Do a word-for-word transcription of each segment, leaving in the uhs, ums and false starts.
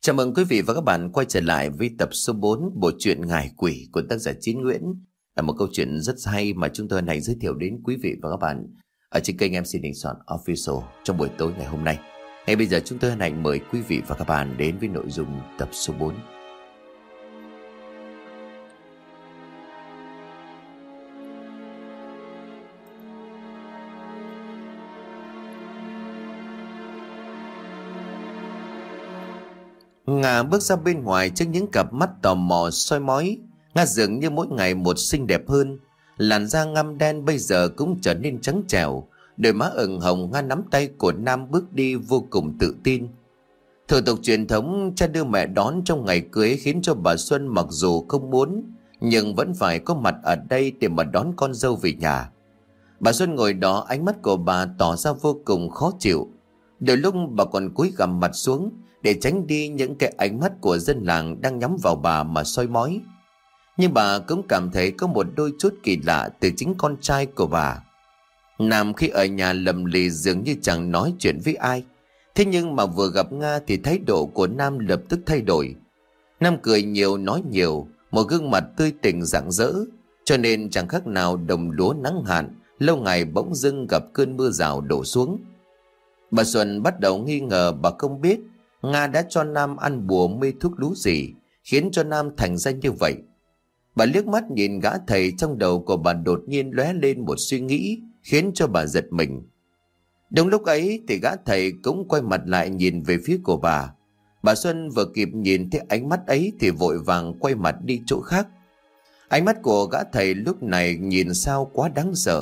Chào mừng quý vị và các bạn quay trở lại với tập số bốn bộ truyện Ngải Quỷ của tác giả Chín Nguyễn. Là một câu chuyện rất hay mà chúng tôi này giới thiệu đến quý vị và các bạn ở trên kênh em xê Đình Soạn Official trong buổi tối ngày hôm nay. Ngay bây giờ chúng tôi hân hạnh mời quý vị và các bạn đến với nội dung tập số bốn. Nga bước ra bên ngoài trước những cặp mắt tò mò soi mói. Nga dường như mỗi ngày một xinh đẹp hơn. Làn da ngăm đen bây giờ cũng trở nên trắng trẻo. Đôi má ửng hồng. Nga nắm tay của Nam bước đi vô cùng tự tin. Thủ tục truyền thống cha đưa mẹ đón trong ngày cưới khiến cho bà Xuân mặc dù không muốn, nhưng vẫn phải có mặt ở đây để mà đón con dâu về nhà. Bà Xuân ngồi đó, ánh mắt của bà tỏ ra vô cùng khó chịu. Đôi lúc bà còn cúi gằm mặt xuống để tránh đi những cái ánh mắt của dân làng đang nhắm vào bà mà soi mói. Nhưng bà cũng cảm thấy có một đôi chút kỳ lạ từ chính con trai của bà. Nam khi ở nhà lầm lì dường như chẳng nói chuyện với ai. Thế nhưng mà vừa gặp Nga thì thái độ của Nam lập tức thay đổi. Nam cười nhiều nói nhiều, một gương mặt tươi tỉnh rạng rỡ, cho nên chẳng khác nào đồng lúa nắng hạn lâu ngày bỗng dưng gặp cơn mưa rào đổ xuống. Bà Xuân bắt đầu nghi ngờ, bà không biết Nga đã cho Nam ăn bùa mê thuốc lú gì khiến cho Nam thành ra như vậy. Bà liếc mắt nhìn gã thầy, trong đầu của bà đột nhiên lóe lên một suy nghĩ khiến cho bà giật mình. Đúng lúc ấy thì gã thầy cũng quay mặt lại nhìn về phía của bà. Bà Xuân vừa kịp nhìn thấy ánh mắt ấy thì vội vàng quay mặt đi chỗ khác. Ánh mắt của gã thầy lúc này nhìn sao quá đáng sợ.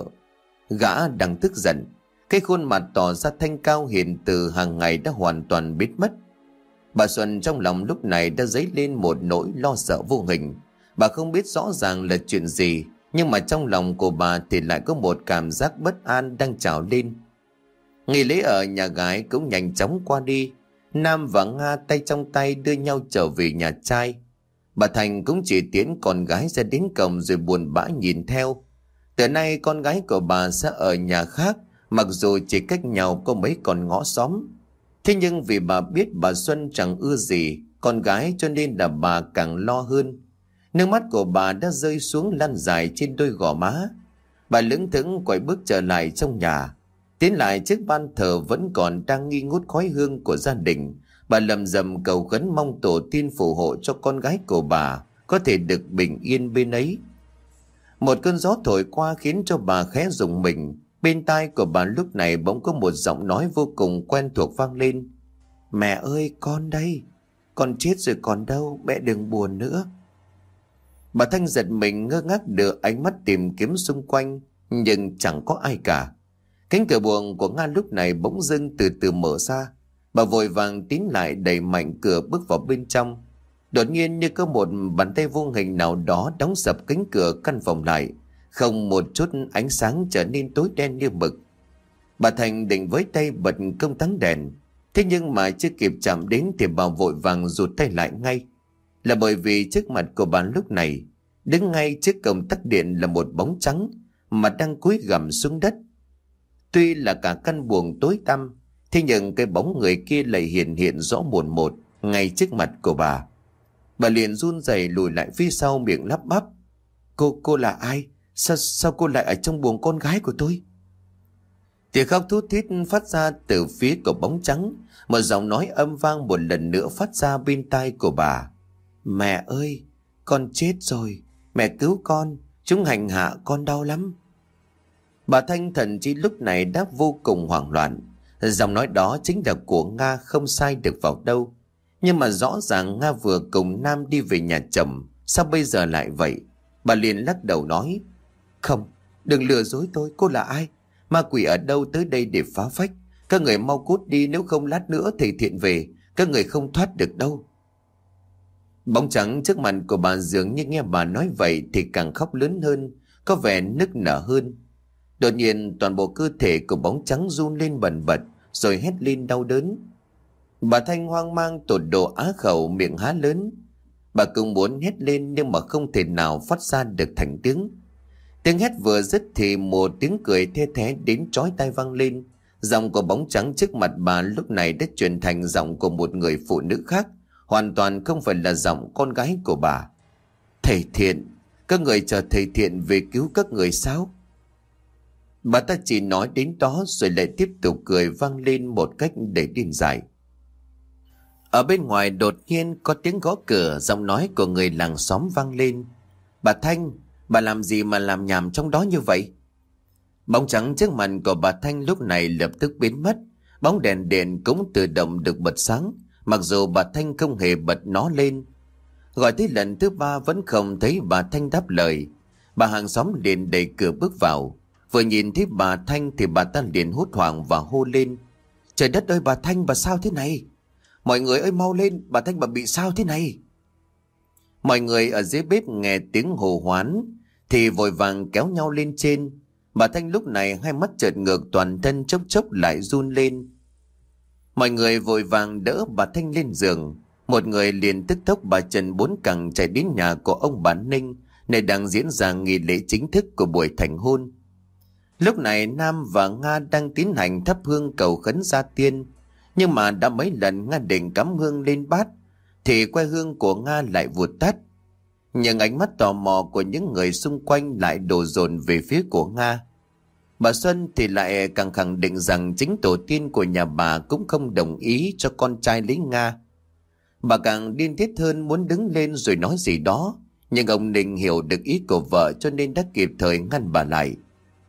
Gã đang tức giận, cái khuôn mặt tỏ ra thanh cao hiền từ hàng ngày đã hoàn toàn biến mất. Bà Xuân trong lòng lúc này đã dấy lên một nỗi lo sợ vô hình. Bà không biết rõ ràng là chuyện gì, nhưng mà trong lòng của bà thì lại có một cảm giác bất an đang trào lên. Nghi lễ ở nhà gái cũng nhanh chóng qua đi. Nam và Nga tay trong tay đưa nhau trở về nhà trai. Bà Thành cũng chỉ tiễn con gái ra đến cổng rồi buồn bã nhìn theo. Từ nay con gái của bà sẽ ở nhà khác, mặc dù chỉ cách nhau có mấy con ngõ xóm. Thế nhưng vì bà biết bà Xuân chẳng ưa gì con gái, cho nên là bà càng lo hơn. Nước mắt của bà đã rơi xuống lăn dài trên đôi gò má. Bà lững thững quay bước trở lại trong nhà. Tiến lại trước ban thờ vẫn còn đang nghi ngút khói hương của gia đình. Bà lầm rầm cầu khấn mong tổ tiên phù hộ cho con gái của bà có thể được bình yên bên ấy. Một cơn gió thổi qua khiến cho bà khẽ rùng mình. Bên tai của bà lúc này bỗng có một giọng nói vô cùng quen thuộc vang lên. Mẹ ơi, con đây. Con chết rồi còn đâu, mẹ đừng buồn nữa. Bà Thanh giật mình ngơ ngác đưa ánh mắt tìm kiếm xung quanh, nhưng chẳng có ai cả. Cánh cửa buồng của Nga lúc này bỗng dưng từ từ mở ra. Bà vội vàng tiến lại đẩy mạnh cửa bước vào bên trong. Đột nhiên như có một bàn tay vô hình nào đó đóng sập cánh cửa căn phòng lại. Không một chút ánh sáng, trở nên tối đen như mực. Bà Thành định với tay bật công tắc đèn. Thế nhưng mà chưa kịp chạm đến thì bà vội vàng rụt tay lại ngay. Là bởi vì trước mặt của bà lúc này, đứng ngay trước công tắc điện là một bóng trắng mà đang cúi gằm xuống đất. Tuy là cả căn buồng tối tăm, thế nhưng cái bóng người kia lại hiện hiện rõ mồn một ngay trước mặt của bà. Bà liền run rẩy lùi lại phía sau, miệng lắp bắp. Cô, cô là ai? Sao, sao cô lại ở trong buồng con gái của tôi? Tiếng khóc thút thít phát ra từ phía của bóng trắng. Một giọng nói âm vang một lần nữa phát ra bên tai của bà. Mẹ ơi, con chết rồi. Mẹ cứu con, chúng hành hạ con đau lắm. Bà Thanh thần chí lúc này đã vô cùng hoảng loạn. Giọng nói đó chính là của Nga, không sai được vào đâu. Nhưng mà rõ ràng Nga vừa cùng Nam đi về nhà chồng, sao bây giờ lại vậy? Bà liền lắc đầu nói. Không, đừng lừa dối tôi, cô là ai? Ma quỷ ở đâu tới đây để phá phách? Các người mau cút đi, nếu không lát nữa thầy Thiện về, các người không thoát được đâu. Bóng trắng trước mặt của bà dường như nghe bà nói vậy thì càng khóc lớn hơn, có vẻ nức nở hơn. Đột nhiên toàn bộ cơ thể của bóng trắng run lên bần bật, rồi hét lên đau đớn. Bà Thanh hoang mang tột độ á khẩu, miệng há lớn. Bà cũng muốn hét lên nhưng mà không thể nào phát ra được thành tiếng. Tiếng hét vừa dứt thì một tiếng cười the thé đến chói tai vang lên. Giọng của bóng trắng trước mặt bà lúc này đã chuyển thành giọng của một người phụ nữ khác, hoàn toàn không phải là giọng con gái của bà. Thầy Thiện, các người chờ thầy Thiện về cứu các người sao? Bà ta chỉ nói đến đó rồi lại tiếp tục cười vang lên một cách để điên dại. Ở bên ngoài đột nhiên có tiếng gõ cửa, giọng nói của người làng xóm vang lên. Bà Thanh, bà làm gì mà làm nhảm trong đó như vậy? Bóng trắng trước mặt của bà Thanh lúc này lập tức biến mất. Bóng đèn điện cũng tự động được bật sáng, mặc dù bà Thanh không hề bật nó lên. Gọi tới lần thứ ba vẫn không thấy bà Thanh đáp lời. Bà hàng xóm liền đẩy cửa bước vào. Vừa nhìn thấy bà Thanh thì bà ta liền hốt hoảng và hô lên. Trời đất ơi, bà Thanh, bà sao thế này? Mọi người ơi, mau lên, bà Thanh bà bị sao thế này? Mọi người ở dưới bếp nghe tiếng hô hoán thì vội vàng kéo nhau lên trên. Bà Thanh lúc này hai mắt trợn ngược, toàn thân chốc chốc lại run lên. Mọi người vội vàng đỡ bà Thanh lên giường. Một người liền tức tốc bà chân bốn cẳng chạy đến nhà của ông bà Ninh, nơi đang diễn ra nghi lễ chính thức của buổi thành hôn. Lúc này Nam và Nga đang tiến hành thắp hương cầu khấn gia tiên. Nhưng mà đã mấy lần Nga định cắm hương lên bát thì que hương của Nga lại vụt tắt. Nhưng ánh mắt tò mò của những người xung quanh lại đổ dồn về phía của Nga. Bà Xuân thì lại càng khẳng định rằng chính tổ tiên của nhà bà cũng không đồng ý cho con trai lấy Nga. Bà càng điên tiết hơn, muốn đứng lên rồi nói gì đó, nhưng ông Ninh hiểu được ý của vợ cho nên đã kịp thời ngăn bà lại.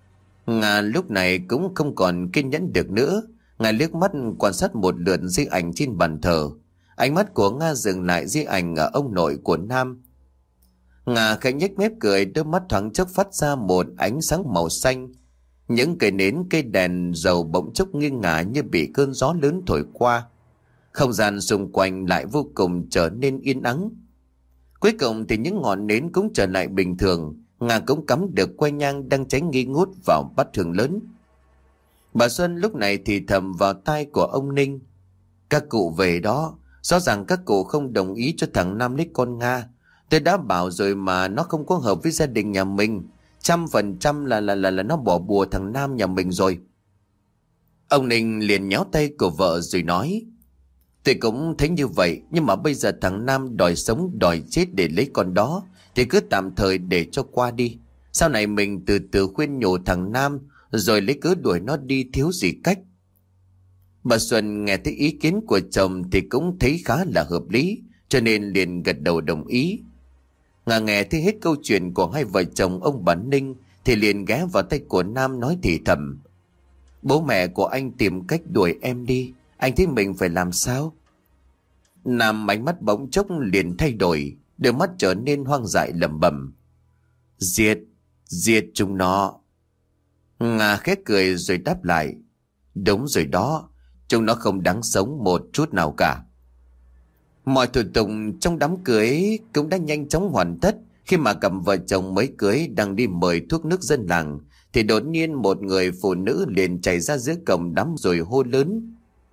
Nga lúc này cũng không còn kiên nhẫn được nữa. Nga liếc mắt quan sát một lượt di ảnh trên bàn thờ. Ánh mắt của Nga dừng lại di ảnh ở ông nội của Nam. Nga khẽ nhếch mép cười, đôi mắt thoáng chốc phát ra một ánh sáng màu xanh. Những cây nến, cây đèn dầu bỗng chốc nghiêng ngả như bị cơn gió lớn thổi qua. Không gian xung quanh lại vô cùng trở nên yên ắng. Cuối cùng thì những ngọn nến cũng trở lại bình thường. Nga cũng cắm được que nhang đang cháy nghi ngút vào bát hương lớn. Bà Xuân lúc này thì thầm vào tai của ông Ninh. Các cụ về đó, rõ ràng các cụ không đồng ý cho thằng Nam lấy con Nga. Tôi đã bảo rồi mà, nó không có hợp với gia đình nhà mình. Trăm phần trăm là là là là nó bỏ bùa thằng Nam nhà mình rồi. Ông Ninh liền nhéo tay của vợ rồi nói. Tôi cũng thấy như vậy, nhưng mà bây giờ thằng Nam đòi sống đòi chết để lấy con đó thì cứ tạm thời để cho qua đi. Sau này mình từ từ khuyên nhủ thằng Nam rồi lấy cớ đuổi nó đi, thiếu gì cách. Bà Xuân nghe thấy ý kiến của chồng thì cũng thấy khá là hợp lý, cho nên liền gật đầu đồng ý. Nga nghe thấy hết câu chuyện của hai vợ chồng ông bà Ninh thì liền ghé vào tay của Nam nói thì thầm. Bố mẹ của anh tìm cách đuổi em đi, anh thấy mình phải làm sao? Nam ánh mắt bỗng chốc liền thay đổi, đôi mắt trở nên hoang dại lẩm bẩm. Giết, giết chúng nó. Nga khét cười rồi đáp lại. Đúng rồi đó, chúng nó không đáng sống một chút nào cả. Mọi thủ tục trong đám cưới cũng đã nhanh chóng hoàn tất. Khi mà cặp vợ chồng mới cưới đang đi mời thuốc nước dân làng thì đột nhiên một người phụ nữ liền chạy ra giữa cổng đám rồi hô lớn.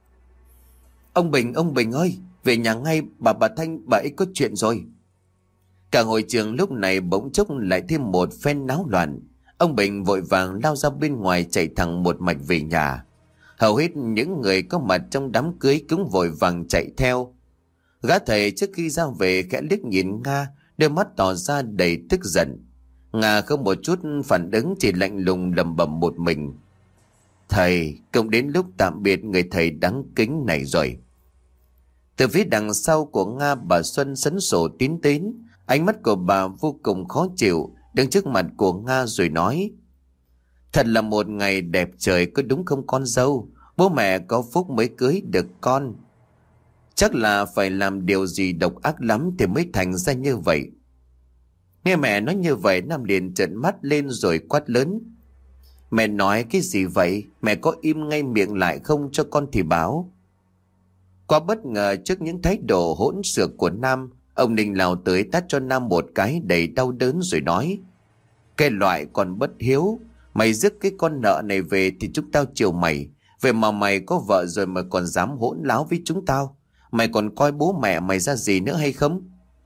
Ông Bình, ông Bình ơi, về nhà ngay, bà bà Thanh bà ấy có chuyện rồi. Cả hội trường lúc này bỗng chốc lại thêm một phen náo loạn. Ông Bình vội vàng lao ra bên ngoài, chạy thẳng một mạch về nhà. Hầu hết những người có mặt trong đám cưới cũng vội vàng chạy theo. Gã thầy trước khi ra về khẽ liếc nhìn Nga, đôi mắt tỏ ra đầy tức giận. Nga không một chút phản ứng, chỉ lạnh lùng lẩm bẩm một mình. Thầy, cũng đến lúc tạm biệt người thầy đáng kính này rồi. Từ phía đằng sau của Nga, bà Xuân sấn sổ tiến đến. Ánh mắt của bà vô cùng khó chịu, đứng trước mặt của Nga rồi nói. Thật là một ngày đẹp trời, có đúng không con dâu? Bố mẹ có phúc mới cưới được con. Chắc là phải làm điều gì độc ác lắm thì mới thành ra như vậy. Nghe mẹ nói như vậy, Nam liền trợn mắt lên rồi quát lớn. Mẹ nói cái gì vậy? Mẹ có im ngay miệng lại không cho con thì báo. Quá bất ngờ trước những thái độ hỗn xược của Nam, ông Ninh lao tới tát cho Nam một cái đầy đau đớn rồi nói. Cái loại còn bất hiếu, mày rước cái con nợ này về thì chúng tao chiều mày. Vậy mà mày có vợ rồi mà còn dám hỗn láo với chúng tao. Mày còn coi bố mẹ mày ra gì nữa hay không?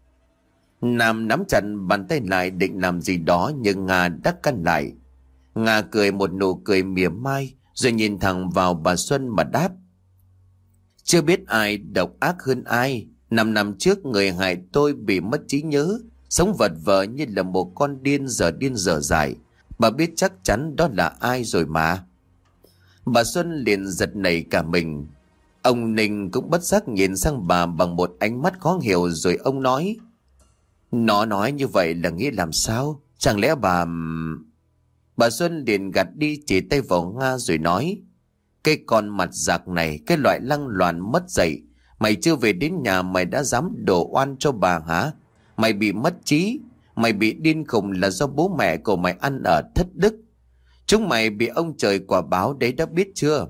Nam nắm chặt bàn tay lại định làm gì đó, nhưng Nga đã căn lại. Nga cười một nụ cười mỉa mai rồi nhìn thẳng vào bà Xuân mà đáp. Chưa biết ai độc ác hơn ai, Năm năm trước người hại tôi bị mất trí nhớ, sống vật vờ như là một con điên giờ điên giờ dại. Bà biết chắc chắn đó là ai rồi mà. Bà Xuân liền giật nảy cả mình. Ông Ninh cũng bất giác nhìn sang bà bằng một ánh mắt khó hiểu, rồi ông nói: Nó nói như vậy là nghĩa làm sao? Chẳng lẽ bà... Bà Xuân liền gạt đi, chỉ tay vào Nga rồi nói: Cái con mặt giặc này, cái loại lăng loàn mất dạy, mày chưa về đến nhà mày đã dám đổ oan cho bà hả? Mày bị mất trí, mày bị điên khùng là do bố mẹ của mày ăn ở thất đức. Chúng mày bị ông trời quả báo đấy, đã biết chưa?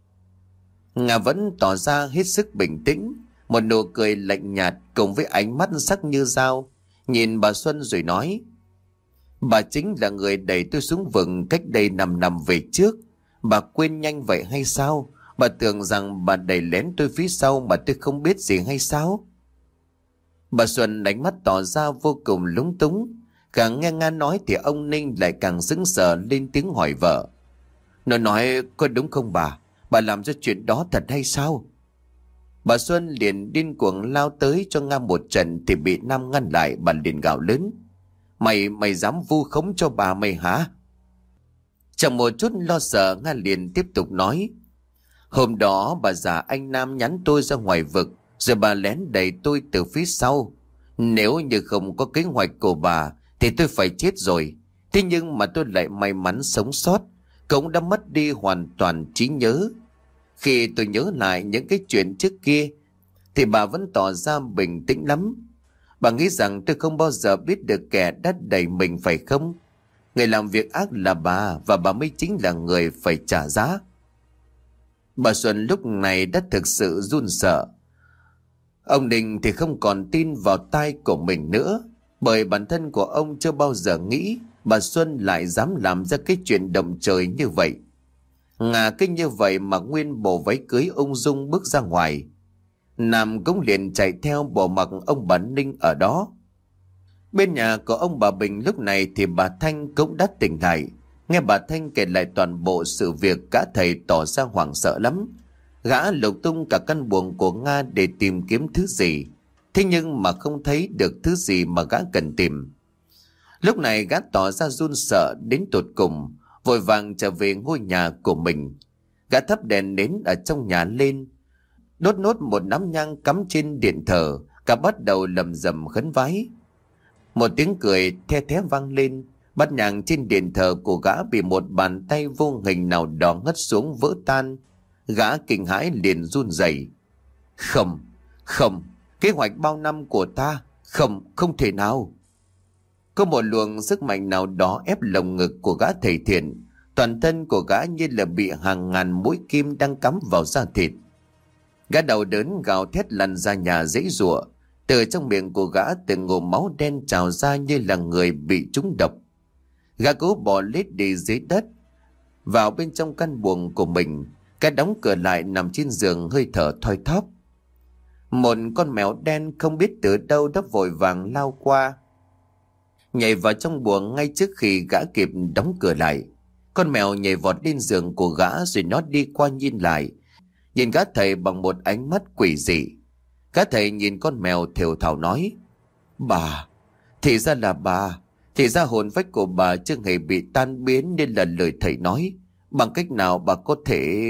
Nga vẫn tỏ ra hết sức bình tĩnh, một nụ cười lạnh nhạt cùng với ánh mắt sắc như dao, nhìn bà Xuân rồi nói: Bà chính là người đẩy tôi xuống vực cách đây năm năm về trước. Bà quên nhanh vậy hay sao? Bà tưởng rằng bà đẩy lén tôi phía sau mà tôi không biết gì hay sao? Bà Xuân ánh mắt tỏ ra vô cùng lúng túng. Càng nghe Nga nói thì ông Ninh lại càng sững sờ lên tiếng hỏi vợ: Nó nói có đúng không bà? Bà làm ra chuyện đó thật hay sao? Bà Xuân liền điên cuồng lao tới cho Nga một trận thì bị Nam ngăn lại. Bà liền gào lớn: Mày, mày dám vu khống cho bà mày hả? Chẳng một chút lo sợ, Nga liền tiếp tục nói: Hôm đó bà già anh Nam nhắn tôi ra ngoài vực, rồi bà lén đẩy tôi từ phía sau. Nếu như không có kế hoạch của bà thì tôi phải chết rồi. Thế nhưng mà tôi lại may mắn sống sót, cũng đã mất đi hoàn toàn trí nhớ. Khi tôi nhớ lại những cái chuyện trước kia thì bà vẫn tỏ ra bình tĩnh lắm. Bà nghĩ rằng tôi không bao giờ biết được kẻ đã đẩy mình phải không? Người làm việc ác là bà, và bà mới chính là người phải trả giá. Bà Xuân lúc này đã thực sự run sợ. Ông Ninh thì không còn tin vào tai của mình nữa, bởi bản thân của ông chưa bao giờ nghĩ bà Xuân lại dám làm ra cái chuyện động trời như vậy. Ngà kinh như vậy mà nguyên bộ váy cưới ung dung bước ra ngoài. Nam cũng liền chạy theo bỏ mặc ông bà Ninh ở đó. Bên nhà của ông bà Bình lúc này thì bà Thanh cũng đã tỉnh lại. Nghe bà Thanh kể lại toàn bộ sự việc, cả thầy tỏ ra hoảng sợ lắm. Gã lục tung cả căn buồng của Nga để tìm kiếm thứ gì, thế nhưng mà không thấy được thứ gì mà gã cần tìm. Lúc này gã tỏ ra run sợ đến tột cùng, vội vàng trở về ngôi nhà của mình. Gã thắp đèn nến ở trong nhà lên, đốt nốt một nắm nhang cắm trên điện thờ, cả bắt đầu lầm rầm khấn vái. Một tiếng cười the thé vang lên, bát nhang trên điện thờ của gã bị một bàn tay vô hình nào đó ngất xuống vỡ tan. Gã kinh hãi liền run rẩy. Không, không, kế hoạch bao năm của ta, không, không thể nào. Có một luồng sức mạnh nào đó ép lồng ngực của gã thầy thiện, toàn thân của gã như là bị hàng ngàn mũi kim đang cắm vào da thịt. Gã đau đớn gào thét lăn ra nhà giãy giụa, từ trong miệng của gã từng ngụm máu đen trào ra như là người bị trúng độc. Gã cố bò lết đi dưới đất, vào bên trong căn buồng của mình. Gã đóng cửa lại nằm trên giường hơi thở thoi thóp. Một con mèo đen không biết từ đâu đã vội vàng lao qua, nhảy vào trong buồng ngay trước khi gã kịp đóng cửa lại. Con mèo nhảy vọt lên giường của gã, rồi nó đi qua nhìn lại, nhìn gã thầy bằng một ánh mắt quỷ dị. Gã thầy nhìn con mèo thều thào nói: Bà, thì ra là bà, thì ra hồn phách của bà chưa hề bị tan biến nên là lời thầy nói. Bằng cách nào bà có thể...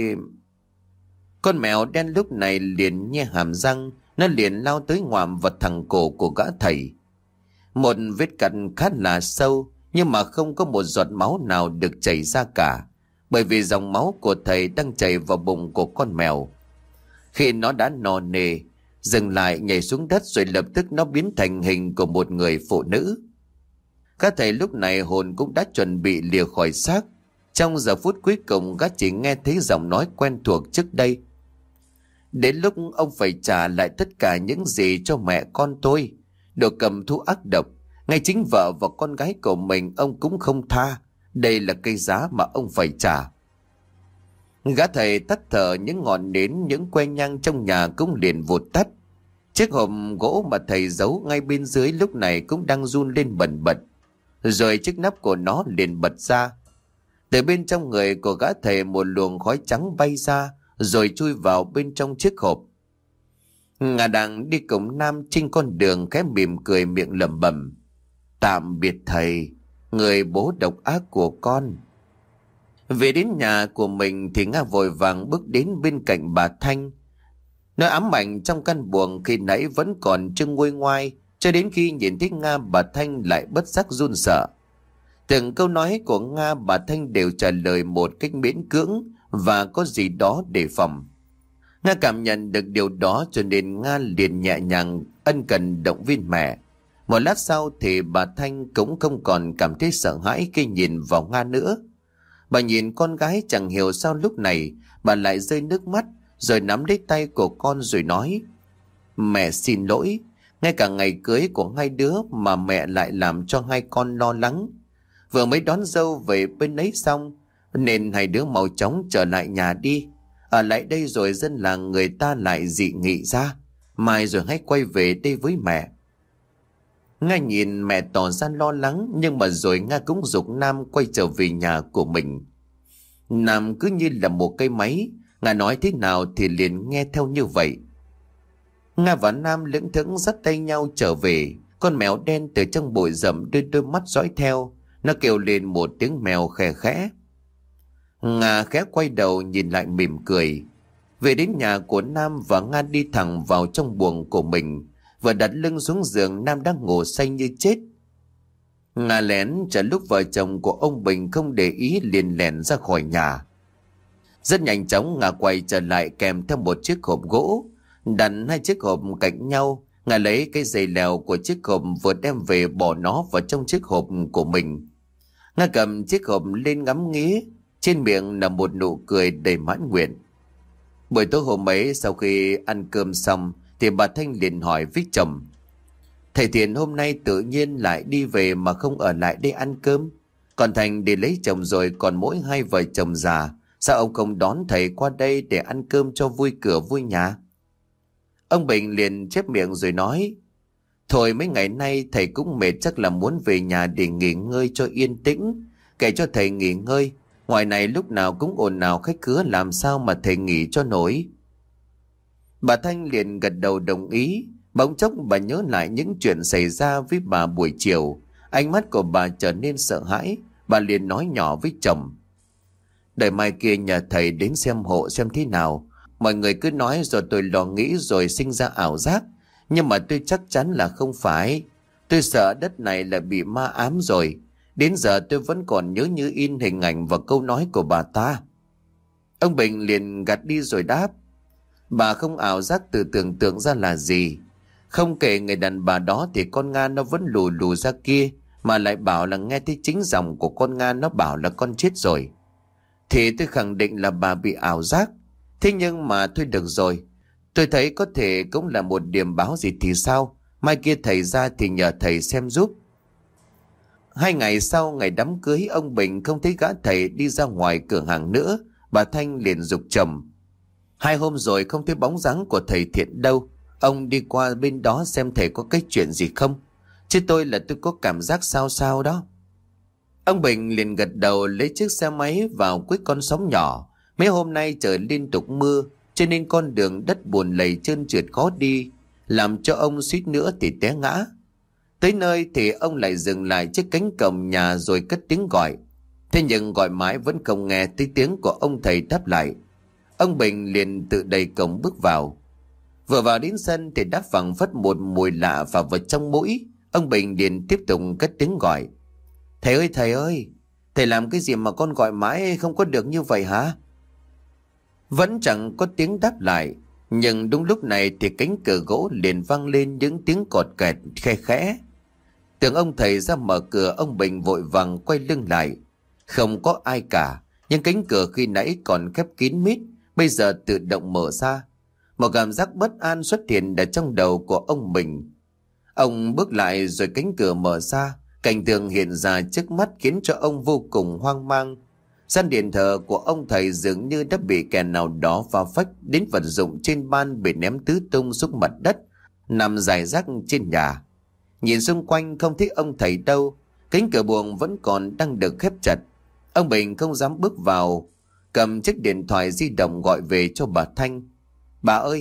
Con mèo đen lúc này liền nhe hàm răng, nó liền lao tới ngoạm vào thẳng cổ của gã thầy. Một vết cắt khá là sâu, nhưng mà không có một giọt máu nào được chảy ra cả, bởi vì dòng máu của thầy đang chảy vào bụng của con mèo. Khi nó đã no nề, dừng lại nhảy xuống đất, rồi lập tức nó biến thành hình của một người phụ nữ. Các thầy lúc này hồn cũng đã chuẩn bị lìa khỏi xác. Trong giờ phút cuối cùng, gã chỉ nghe thấy giọng nói quen thuộc trước đây: Đến lúc ông phải trả lại tất cả những gì cho mẹ con tôi. Đồ cầm thú ác độc, ngay chính vợ và con gái của mình ông cũng không tha. Đây là cái giá mà ông phải trả. Gã thầy tắt thở, những ngọn nến, những que nhang trong nhà cũng liền vụt tắt. Chiếc hộp gỗ mà thầy giấu ngay bên dưới lúc này cũng đang run lên bần bật, rồi chiếc nắp của nó liền bật ra. Từ bên trong người của gã thầy một luồng khói trắng bay ra, rồi chui vào bên trong chiếc hộp. Nga đang đi cùng Nam trên con đường khẽ mỉm cười miệng lẩm bẩm: Tạm biệt thầy, người bố độc ác của con. Về đến nhà của mình thì Nga vội vàng bước đến bên cạnh bà Thanh. Nó ám ảnh trong căn buồng khi nãy vẫn còn trưng nguôi ngoai, cho đến khi nhìn thấy Nga, bà Thanh lại bất giác run sợ. Từng câu nói của Nga, bà Thanh đều trả lời một cách miễn cưỡng và có gì đó đề phòng. Nga cảm nhận được điều đó cho nên Nga liền nhẹ nhàng ân cần động viên mẹ. Một lát sau thì bà Thanh cũng không còn cảm thấy sợ hãi khi nhìn vào Nga nữa. Bà nhìn con gái chẳng hiểu sao lúc này bà lại rơi nước mắt, rồi nắm lấy tay của con rồi nói: Mẹ xin lỗi, ngay cả ngày cưới của hai đứa mà mẹ lại làm cho hai con lo lắng. Vừa mới đón dâu về bên ấy xong, nên hai đứa mau chóng trở lại nhà đi. Ở lại đây rồi dân làng người ta lại dị nghị ra, mai rồi hãy quay về đây với mẹ. Nga nhìn mẹ tỏ ra lo lắng, nhưng mà rồi Nga cũng giục Nam quay trở về nhà của mình. Nam cứ như là một cây máy, Nga nói thế nào thì liền nghe theo như vậy. Nga và Nam lững thững dắt tay nhau trở về. Con mèo đen từ trong bụi rậm đưa đôi mắt dõi theo. Nó kêu lên một tiếng mèo khẽ khẽ. Nga khẽ quay đầu nhìn lại mỉm cười. Về đến nhà của Nam và Nga đi thẳng vào trong buồng của mình. Vừa đặt lưng xuống giường, Nam đang ngủ say như chết. Nga lén chờ lúc vợ chồng của ông Bình không để ý liền lẻn ra khỏi nhà. Rất nhanh chóng Nga quay trở lại kèm theo một chiếc hộp gỗ. Đặt hai chiếc hộp cạnh nhau, Nga lấy cái dây leo của chiếc hộp vừa đem về bỏ nó vào trong chiếc hộp của mình. Nga cầm chiếc hộp lên ngắm nghía, trên miệng là một nụ cười đầy mãn nguyện. Buổi tối hôm ấy sau khi ăn cơm xong thì bà Thanh liền hỏi với chồng: Thầy Thiện hôm nay tự nhiên lại đi về mà không ở lại đây ăn cơm. Còn Thành để lấy chồng rồi, còn mỗi hai vợ chồng già, sao ông không đón thầy qua đây để ăn cơm cho vui cửa vui nhà? Ông Bình liền chép miệng rồi nói: Thôi mấy ngày nay thầy cũng mệt, chắc là muốn về nhà để nghỉ ngơi cho yên tĩnh. Kể cho thầy nghỉ ngơi, ngoài này lúc nào cũng ồn ào khách khứa, làm sao mà thầy nghỉ cho nổi. Bà Thanh liền gật đầu đồng ý. Bỗng chốc bà nhớ lại những chuyện xảy ra với bà buổi chiều. Ánh mắt của bà trở nên sợ hãi. Bà liền nói nhỏ với chồng: Đợi mai kia nhà thầy đến xem hộ xem thế nào. Mọi người cứ nói rồi tôi lo nghĩ rồi sinh ra ảo giác. Nhưng mà tôi chắc chắn là không phải. Tôi sợ đất này là bị ma ám rồi. Đến giờ tôi vẫn còn nhớ như in hình ảnh và câu nói của bà ta. Ông Bình liền gạt đi rồi đáp: Bà không ảo giác từ tưởng tượng ra là gì. Không kể người đàn bà đó thì con Nga nó vẫn lù lù ra kia, mà lại bảo là nghe thấy chính giọng của con Nga nó bảo là con chết rồi. Thì tôi khẳng định là bà bị ảo giác. Thế nhưng mà thôi được rồi, tôi thấy có thể cũng là một điểm báo gì thì sao. Mai kia thầy ra thì nhờ thầy xem giúp. Hai ngày sau ngày đám cưới, ông Bình không thấy gã thầy đi ra ngoài cửa hàng nữa. Bà Thanh liền giục chồng: Hai hôm rồi không thấy bóng dáng của thầy Thiện đâu. Ông đi qua bên đó xem thầy có cái chuyện gì không. Chứ tôi là tôi có cảm giác sao sao đó. Ông Bình liền gật đầu, lấy chiếc xe máy vào cuối con xóm nhỏ. Mấy hôm nay trời liên tục mưa, cho nên con đường đất bùn lầy trơn trượt khó đi, làm cho ông suýt nữa thì té ngã. Tới nơi thì ông lại dừng lại trước cánh cổng nhà rồi cất tiếng gọi. Thế nhưng gọi mãi vẫn không nghe thấy tiếng của ông thầy đáp lại. Ông Bình liền tự đẩy cổng bước vào. Vừa vào đến sân thì đã phảng phất một mùi lạ vào vào trong mũi. Ông Bình liền tiếp tục cất tiếng gọi: Thầy ơi thầy ơi, thầy làm cái gì mà con gọi mãi không có được như vậy hả? Vẫn chẳng có tiếng đáp lại. Nhưng đúng lúc này thì cánh cửa gỗ liền vang lên những tiếng cọt kẹt khe khẽ. Tưởng ông thầy ra mở cửa, ông Bình vội vàng quay lưng lại. Không có ai cả, nhưng cánh cửa khi nãy còn khép kín mít, bây giờ tự động mở ra. Một cảm giác bất an xuất hiện ở trong đầu của ông Bình. Ông bước lại rồi cánh cửa mở ra, cảnh tượng hiện ra trước mắt khiến cho ông vô cùng hoang mang. Gian điện thờ của ông thầy dường như đã bị kẻ nào đó va phách đến vật dụng trên ban, bị ném tứ tung xuống mặt đất, nằm rải rác trên nhà. Nhìn xung quanh không thấy ông thầy đâu, cánh cửa buồng vẫn còn đang được khép chặt. Ông Bình không dám bước vào, cầm chiếc điện thoại di động gọi về cho bà Thanh. Bà ơi,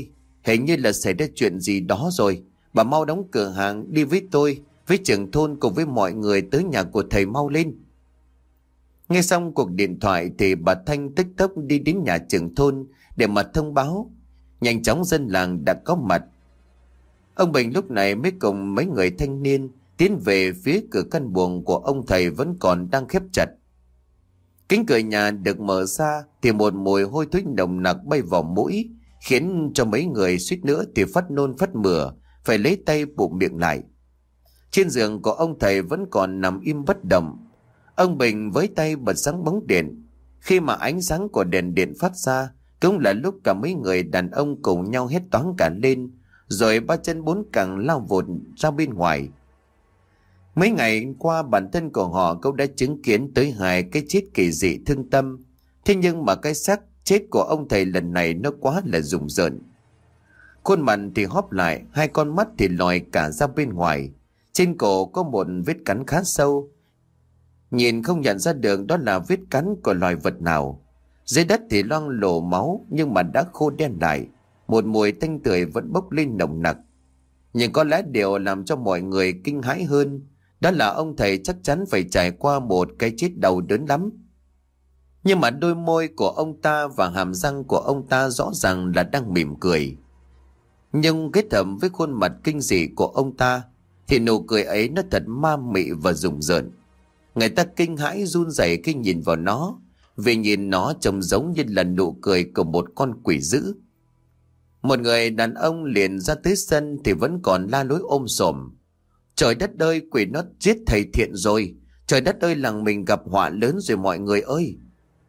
Hình như là xảy ra chuyện gì đó rồi. Bà mau đóng cửa hàng đi với tôi, với trưởng thôn cùng với mọi người tới nhà của thầy mau lên. Nghe xong cuộc điện thoại thì bà Thanh tức tốc đi đến nhà trưởng thôn để mà thông báo. Nhanh chóng dân làng đã có mặt. Ông Bình lúc này mới cùng mấy người thanh niên tiến về phía cửa căn buồng của ông thầy vẫn còn đang khép chặt. Cánh cửa nhà được mở ra thì một mùi hôi thối nồng nặc bay vào mũi, khiến cho mấy người suýt nữa thì phát nôn phát mửa, phải lấy tay bụm miệng lại. Trên giường của ông thầy vẫn còn nằm im bất động. Ông Bình với tay bật sáng bóng điện. Khi mà ánh sáng của đèn điện phát ra, cũng là lúc cả mấy người đàn ông cùng nhau hét toáng cả lên, rồi ba chân bốn cẳng lao vụt ra bên ngoài. Mấy ngày qua bản thân của họ cũng đã chứng kiến tới hai cái chết kỳ dị thương tâm. Thế nhưng mà cái xác chết của ông thầy lần này nó quá là rùng rợn. Khuôn mặt thì hóp lại, hai con mắt thì lòi cả ra bên ngoài. Trên cổ có một vết cắn khá sâu. Nhìn không nhận ra được đó là vết cắn của loài vật nào. Dưới đất thì loang lổ máu nhưng mà đã khô đen lại. Một mùi tanh tưởi vẫn bốc lên nồng nặc. Nhưng có lẽ điều làm cho mọi người kinh hãi hơn, đó là ông thầy chắc chắn phải trải qua một cái chết đau đớn lắm. Nhưng mà đôi môi của ông ta và hàm răng của ông ta rõ ràng là đang mỉm cười. Nhưng kết hợp với khuôn mặt kinh dị của ông ta thì nụ cười ấy nó thật ma mị và rùng rợn. Người ta kinh hãi run rẩy khi nhìn vào nó, vì nhìn nó trông giống như là nụ cười của một con quỷ dữ. Một người đàn ông liền ra tới sân thì vẫn còn la lối ôm sòm. Trời đất ơi, quỷ nó giết thầy Thiện rồi. Trời đất ơi, làng mình gặp họa lớn rồi mọi người ơi.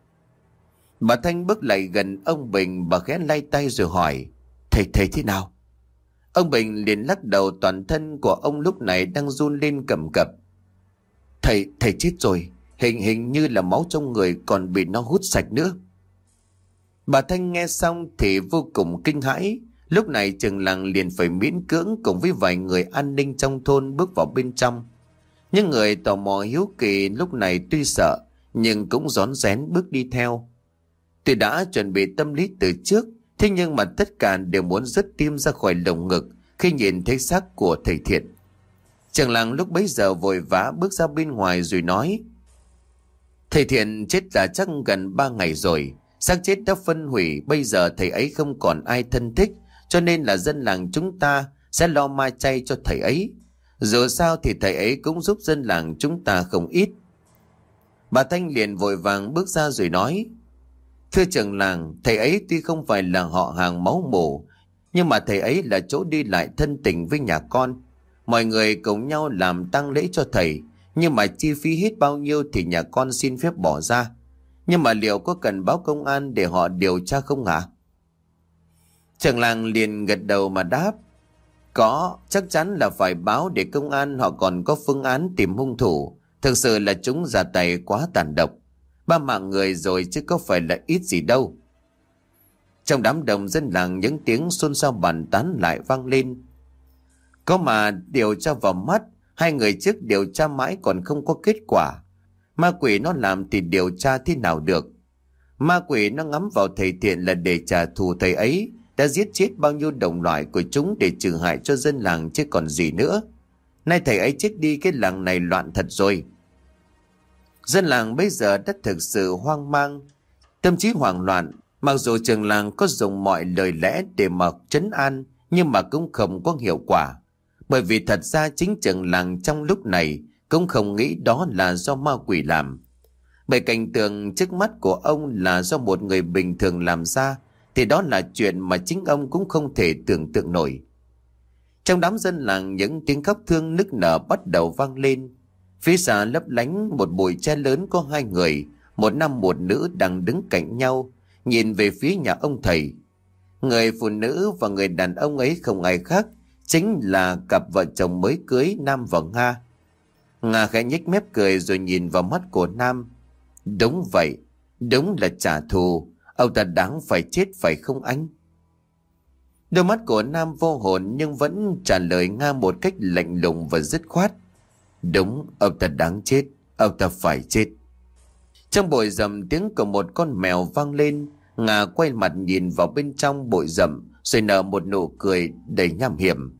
Bà Thanh bước lại gần ông Bình, bà khẽ lay tay rồi hỏi: Thầy thầy thế nào? Ông Bình liền lắc đầu, toàn thân của ông lúc này đang run lên cầm cập. Thầy, thầy chết rồi. Hình hình như là máu trong người còn bị nó hút sạch nữa. Bà Thanh nghe xong thì vô cùng kinh hãi. Lúc này trường làng liền phải miễn cưỡng cùng với vài người an ninh trong thôn bước vào bên trong. Những người tò mò hiếu kỳ lúc này tuy sợ nhưng cũng rón rén bước đi theo. Tuy đã chuẩn bị tâm lý từ trước, thế nhưng mà tất cả đều muốn rớt tim ra khỏi lồng ngực khi nhìn thấy xác của thầy Thiện. Trường làng lúc bấy giờ vội vã bước ra bên ngoài rồi nói: Thầy Thiện chết là chắc gần ba ngày rồi. Xác chết đã phân hủy, bây giờ thầy ấy không còn ai thân thích, cho nên là dân làng chúng ta sẽ lo ma chay cho thầy ấy. Dù sao thì thầy ấy cũng giúp dân làng chúng ta không ít. Bà Thanh liền vội vàng bước ra rồi nói: Thưa trưởng làng, thầy ấy tuy không phải là họ hàng máu mủ, nhưng mà thầy ấy là chỗ đi lại thân tình với nhà con. Mọi người cùng nhau làm tang lễ cho thầy, nhưng mà chi phí hết bao nhiêu thì nhà con xin phép bỏ ra. Nhưng mà liệu có cần báo công an để họ điều tra không hả? Trưởng làng liền gật đầu mà đáp: Có, chắc chắn là phải báo để công an họ còn có phương án tìm hung thủ. Thực sự là chúng ra tay quá tàn độc. Ba mạng người rồi chứ có phải là ít gì đâu. Trong đám đông dân làng những tiếng xôn xao bàn tán lại vang lên. Có mà điều tra vào mắt, hai người trước điều tra mãi còn không có kết quả. Ma quỷ nó làm thì điều tra thế nào được? Ma quỷ nó ngắm vào thầy Thiện là để trả thù thầy ấy đã giết chết bao nhiêu đồng loại của chúng để trừ hại cho dân làng chứ còn gì nữa. Nay thầy ấy chết đi, cái làng này loạn thật rồi. Dân làng bây giờ đã thực sự hoang mang, tâm trí hoảng loạn. Mặc dù trường làng có dùng mọi lời lẽ để mà trấn an, nhưng mà cũng không có hiệu quả. Bởi vì thật ra chính trường làng trong lúc này cũng không nghĩ đó là do ma quỷ làm. Bởi cảnh tượng trước mắt của ông là do một người bình thường làm ra, thì đó là chuyện mà chính ông cũng không thể tưởng tượng nổi. Trong đám dân làng những tiếng khóc thương nức nở bắt đầu vang lên. Phía xa lấp lánh một bụi tre lớn có hai người, một nam một nữ đang đứng cạnh nhau, nhìn về phía nhà ông thầy. Người phụ nữ và người đàn ông ấy không ai khác, chính là cặp vợ chồng mới cưới Nam và Nga. Nga khẽ nhếch mép cười rồi nhìn vào mắt của Nam. Đúng vậy, đúng là trả thù. Ông ta đáng phải chết phải không anh? Đôi mắt của Nam vô hồn nhưng vẫn trả lời Nga một cách lạnh lùng và dứt khoát. Đúng, ông ta đáng chết, ông ta phải chết. Trong bụi rậm tiếng của một con mèo vang lên. Nga quay mặt nhìn vào bên trong bụi rậm rồi nở một nụ cười đầy nham hiểm.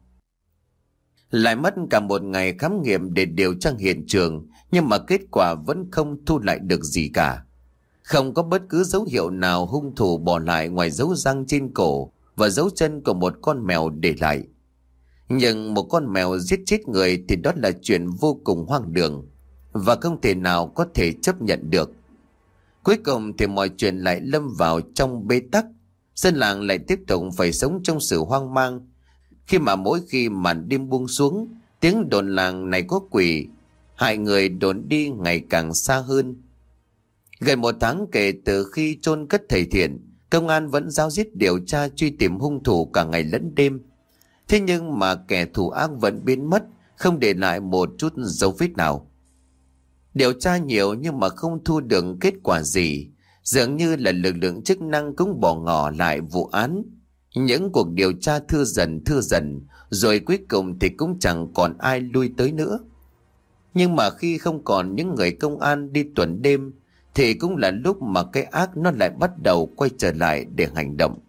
Lại mất cả một ngày khám nghiệm để điều tra hiện trường, nhưng mà kết quả vẫn không thu lại được gì cả. Không có bất cứ dấu hiệu nào hung thủ bỏ lại ngoài dấu răng trên cổ và dấu chân của một con mèo để lại. Nhưng một con mèo giết chết người thì đó là chuyện vô cùng hoang đường và không thể nào có thể chấp nhận được. Cuối cùng thì mọi chuyện lại lâm vào trong bế tắc. Dân làng lại tiếp tục phải sống trong sự hoang mang, khi mà mỗi khi màn đêm buông xuống, tiếng đồn làng này có quỷ hại người đồn đi ngày càng xa hơn. Gần một tháng kể từ khi chôn cất thầy Thiện, công an vẫn ráo riết điều tra truy tìm hung thủ cả ngày lẫn đêm. Thế nhưng mà kẻ thù ác vẫn biến mất, không để lại một chút dấu vết nào. Điều tra nhiều nhưng mà không thu được kết quả gì, dường như là lực lượng chức năng cũng bỏ ngỏ lại vụ án. Những cuộc điều tra thưa dần thưa dần, rồi cuối cùng thì cũng chẳng còn ai lui tới nữa. Nhưng mà khi không còn những người công an đi tuần đêm, thì cũng là lúc mà cái ác nó lại bắt đầu quay trở lại để hành động.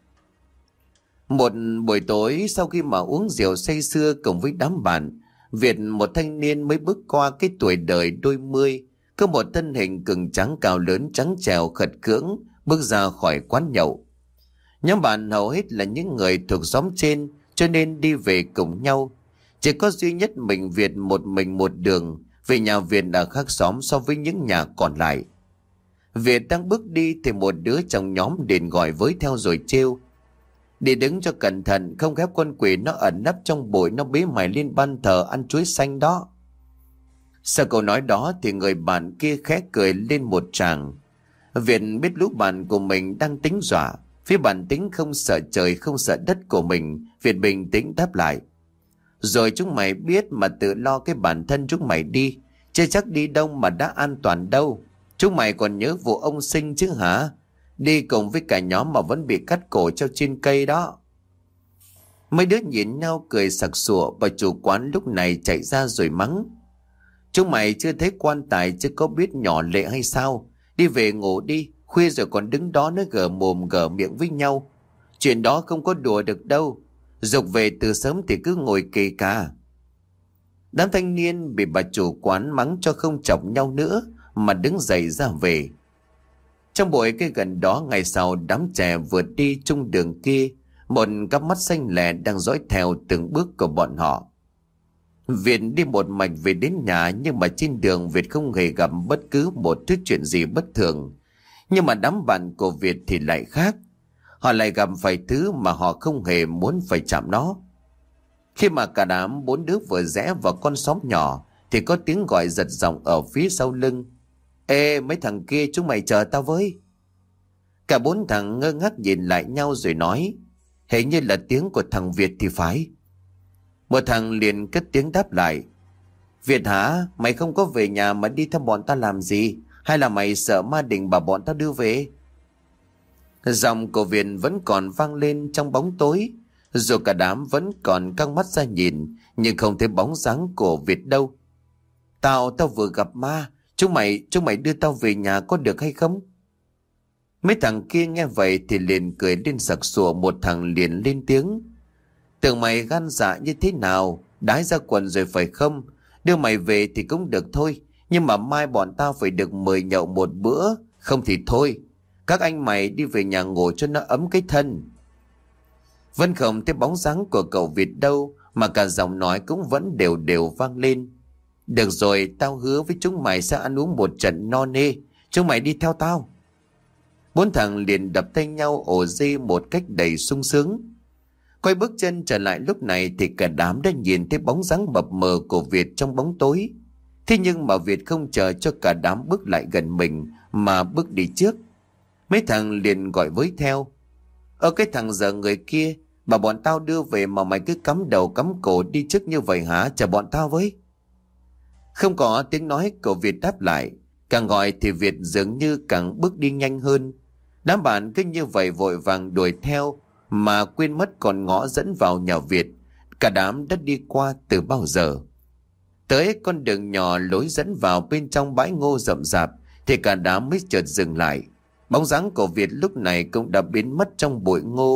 Một buổi tối sau khi mà uống rượu say sưa cùng với đám bạn, Việt, một thanh niên mới bước qua cái tuổi đời đôi mươi, có một thân hình cứng trắng cao lớn trắng trèo khật cưỡng, bước ra khỏi quán nhậu. Nhóm bạn hầu hết là những người thuộc xóm trên, cho nên đi về cùng nhau. Chỉ có duy nhất mình Việt một mình một đường, vì nhà Việt đã khác xóm so với những nhà còn lại. Việt đang bước đi thì một đứa trong nhóm đến gọi với theo rồi trêu: "Đi đứng cho cẩn thận, không khéo con quỷ nó ẩn nấp trong bụi, nó bế mày lên ban thờ ăn chuối xanh đó." Sau câu nói đó thì người bạn kia khẽ cười lên một tràng. Việt biết lúc bạn của mình đang tính dọa, phía bản tính không sợ trời không sợ đất của mình, Việt bình tĩnh đáp lại: "Rồi chúng mày biết mà tự lo cái bản thân chúng mày đi, chứ chắc đi đâu mà đã an toàn đâu. Chúng mày còn nhớ vụ ông Sinh chứ hả? Đi cùng với cả nhóm mà vẫn bị cắt cổ treo trên cây đó." Mấy đứa nhìn nhau cười sặc sụa, và chủ quán lúc này chạy ra rồi mắng: "Chúng mày chưa thấy quan tài chứ có biết nhỏ lệ hay sao? Đi về ngủ đi, khuya rồi còn đứng đó nó gở mồm gở miệng với nhau. Chuyện đó không có đùa được đâu. Dục về từ sớm thì cứ ngồi kề cả." Đám thanh niên bị bà chủ quán mắng cho không chọc nhau nữa mà đứng dậy ra về. Trong bụi cây gần đó, ngày sau đám trẻ vượt đi chung đường kia, một cặp mắt xanh lè đang dõi theo từng bước của bọn họ. Việt đi một mạch về đến nhà, nhưng mà trên đường Việt không hề gặp bất cứ một thứ chuyện gì bất thường. Nhưng mà đám bạn của Việt thì lại khác. Họ lại gặp phải thứ mà họ không hề muốn phải chạm nó. Khi mà cả đám bốn đứa vừa rẽ vào con xóm nhỏ thì có tiếng gọi giật giọng ở phía sau lưng: "Ê, mấy thằng kia, chúng mày chờ tao với." Cả bốn thằng ngơ ngác nhìn lại nhau rồi nói: "Hình như là tiếng của thằng Việt thì phải." Một thằng liền cất tiếng đáp lại: "Việt hả? Mày không có về nhà mà đi theo bọn ta làm gì? Hay là mày sợ ma đình bảo bọn ta đưa về?" Giọng của Việt vẫn còn vang lên trong bóng tối, dù cả đám vẫn còn căng mắt ra nhìn, nhưng không thấy bóng dáng của Việt đâu. Tao, tao vừa gặp ma. Chúng mày, chúng mày đưa tao về nhà có được hay không?" Mấy thằng kia nghe vậy thì liền cười lên sặc sụa. Một thằng liền lên tiếng: "Tưởng mày gan dạ như thế nào, đái ra quần rồi phải không? Đưa mày về thì cũng được thôi, nhưng mà mai bọn tao phải được mời nhậu một bữa, không thì thôi. Các anh mày đi về nhà ngủ cho nó ấm cái thân." Vẫn không thấy bóng dáng của cậu Việt đâu, mà cả giọng nói cũng vẫn đều đều vang lên: "Được rồi, tao hứa với chúng mày sẽ ăn uống một trận no nê. Chúng mày đi theo tao." Bốn thằng liền đập tay nhau ồ dê một cách đầy sung sướng. Quay bước chân trở lại lúc này thì cả đám đã nhìn thấy bóng dáng mập mờ của Việt trong bóng tối. Thế nhưng mà Việt không chờ cho cả đám bước lại gần mình mà bước đi trước. Mấy thằng liền gọi với theo: "Ơ cái thằng giờ người kia, bảo bọn tao đưa về mà mày cứ cắm đầu cắm cổ đi trước như vậy hả? Chờ bọn tao với." Không có tiếng nói của Việt đáp lại. Càng gọi thì Việt dường như càng bước đi nhanh hơn. Đám bạn cứ như vậy vội vàng đuổi theo mà quên mất còn ngõ dẫn vào nhà Việt. Cả đám đã đi qua từ bao giờ. Tới con đường nhỏ lối dẫn vào bên trong bãi ngô rậm rạp thì cả đám mới chợt dừng lại. Bóng dáng của Việt lúc này cũng đã biến mất trong bụi ngô.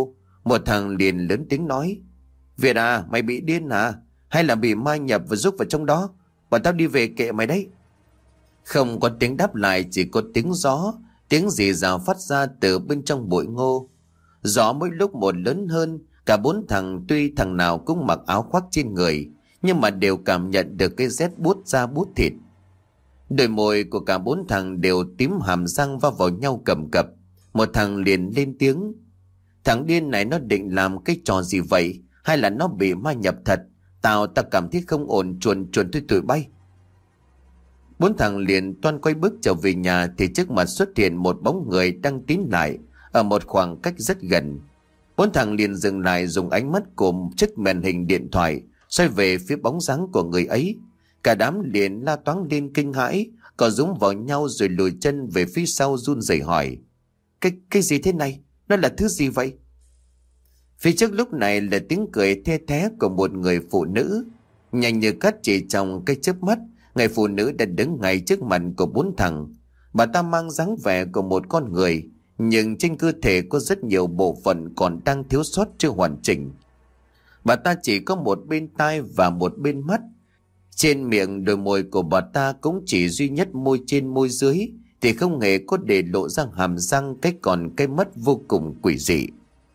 Một thằng liền lớn tiếng nói: Việt à, mày bị điên à? Hay là bị ma nhập và rúc vào trong đó? Bọn tao đi về kệ mày đấy. Không có tiếng đáp lại, chỉ có tiếng gió, tiếng rì rào phát ra từ bên trong bụi ngô. Gió mỗi lúc một lớn hơn, cả bốn thằng tuy thằng nào cũng mặc áo khoác trên người, nhưng mà đều cảm nhận được cái rét buốt da buốt thịt. Đôi môi của cả bốn thằng đều tím, hàm răng va vào nhau cầm cập. Một thằng liền lên tiếng: Thằng điên này nó định làm cái trò gì vậy? Hay là nó bị ma nhập thật? Tao ta cảm thấy không ổn, chuồn chuồn tôi tụi bay. Bốn thằng liền toan quay bước trở về nhà thì trước mặt xuất hiện một bóng người đang tiến lại ở một khoảng cách rất gần. Bốn thằng liền dừng lại, dùng ánh mắt của chiếc màn hình điện thoại xoay về phía bóng dáng của người ấy. Cả đám liền la toáng lên kinh hãi, cò dũng vào nhau rồi lùi chân về phía sau run rẩy hỏi: Cái cái gì thế này? Nó là thứ gì vậy? Phía trước lúc này là tiếng cười the thé của một người phụ nữ. Nhanh như cắt, chỉ trong cái chớp mắt, người phụ nữ đã đứng ngay trước mặt của bốn thằng. Bà ta mang dáng vẻ của một con người, nhưng trên cơ thể có rất nhiều bộ phận còn đang thiếu sót, chưa hoàn chỉnh. Bà ta chỉ có một bên tai và một bên mắt. Trên miệng, đôi môi của bà ta cũng chỉ duy nhất môi trên môi dưới, thì không hề có để lộ ra hàm răng, cái còn cái mắt vô cùng quỷ dị.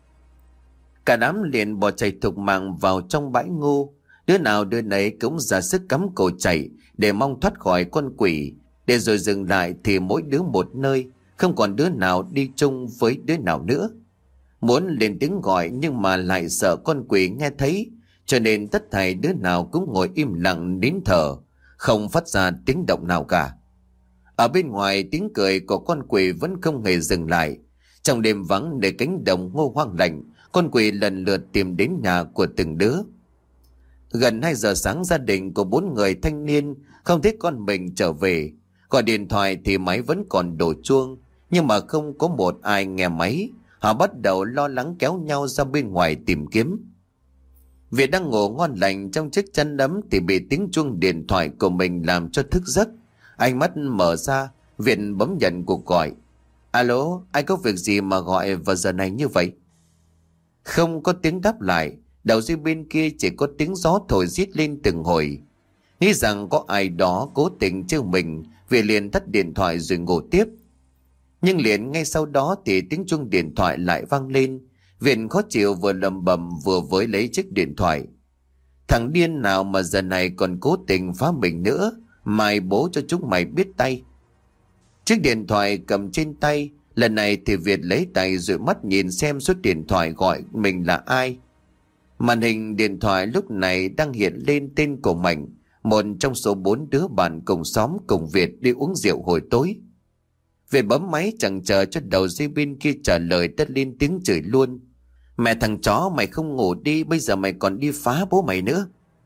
Cả đám liền bỏ chạy thục mạng vào trong bãi ngô. Đứa nào đứa nấy cũng ra sức cắm cổ chạy để mong thoát khỏi con quỷ. Để rồi dừng lại thì mỗi đứa một nơi, không còn đứa nào đi chung với đứa nào nữa. Muốn lên tiếng gọi nhưng mà lại sợ con quỷ nghe thấy, cho nên tất thảy đứa nào cũng ngồi im lặng nín thở, không phát ra tiếng động nào cả. Ở bên ngoài, tiếng cười của con quỷ vẫn không hề dừng lại. Trong đêm vắng để cánh đồng ngô hoang lạnh, con quỷ lần lượt tìm đến nhà của từng đứa. Gần hai giờ sáng, gia đình của bốn người thanh niên không thấy con mình trở về. Gọi điện thoại thì máy vẫn còn đổ chuông, nhưng mà không có một ai nghe máy. Họ bắt đầu lo lắng kéo nhau ra bên ngoài tìm kiếm. Việt đang ngủ ngon lành trong chiếc chăn ấm thì bị tiếng chuông điện thoại của mình làm cho thức giấc. Ánh mắt mở ra, Việt bấm nhận cuộc gọi. Alo, anh có việc gì mà gọi vào giờ này như vậy? Không có tiếng đáp lại, đầu dây bên kia chỉ có tiếng gió thổi rít lên từng hồi. Nghĩ rằng có ai đó cố tình trêu mình, Việt liền tắt điện thoại rồi ngủ tiếp. Nhưng liền ngay sau đó thì tiếng chuông điện thoại lại vang lên. Việt khó chịu, vừa lầm bầm vừa với lấy chiếc điện thoại. Thằng điên nào mà giờ này còn cố tình phá mình nữa, mày bố cho chúng mày biết tay. Chiếc điện thoại cầm trên tay, lần này thì Việt lấy tay rồi mắt nhìn xem số điện thoại gọi mình là ai. Màn hình điện thoại lúc này đang hiện lên tên của Mạnh, một trong số bốn đứa bạn cùng xóm cùng Việt đi uống rượu hồi tối. Việt bấm máy chẳng chờ cho đầu dây bên kia trả lời đã lên tiếng chửi luôn. Mẹ thằng chó, mày không ngủ đi, bây giờ mày còn đi phá bố mày nữa.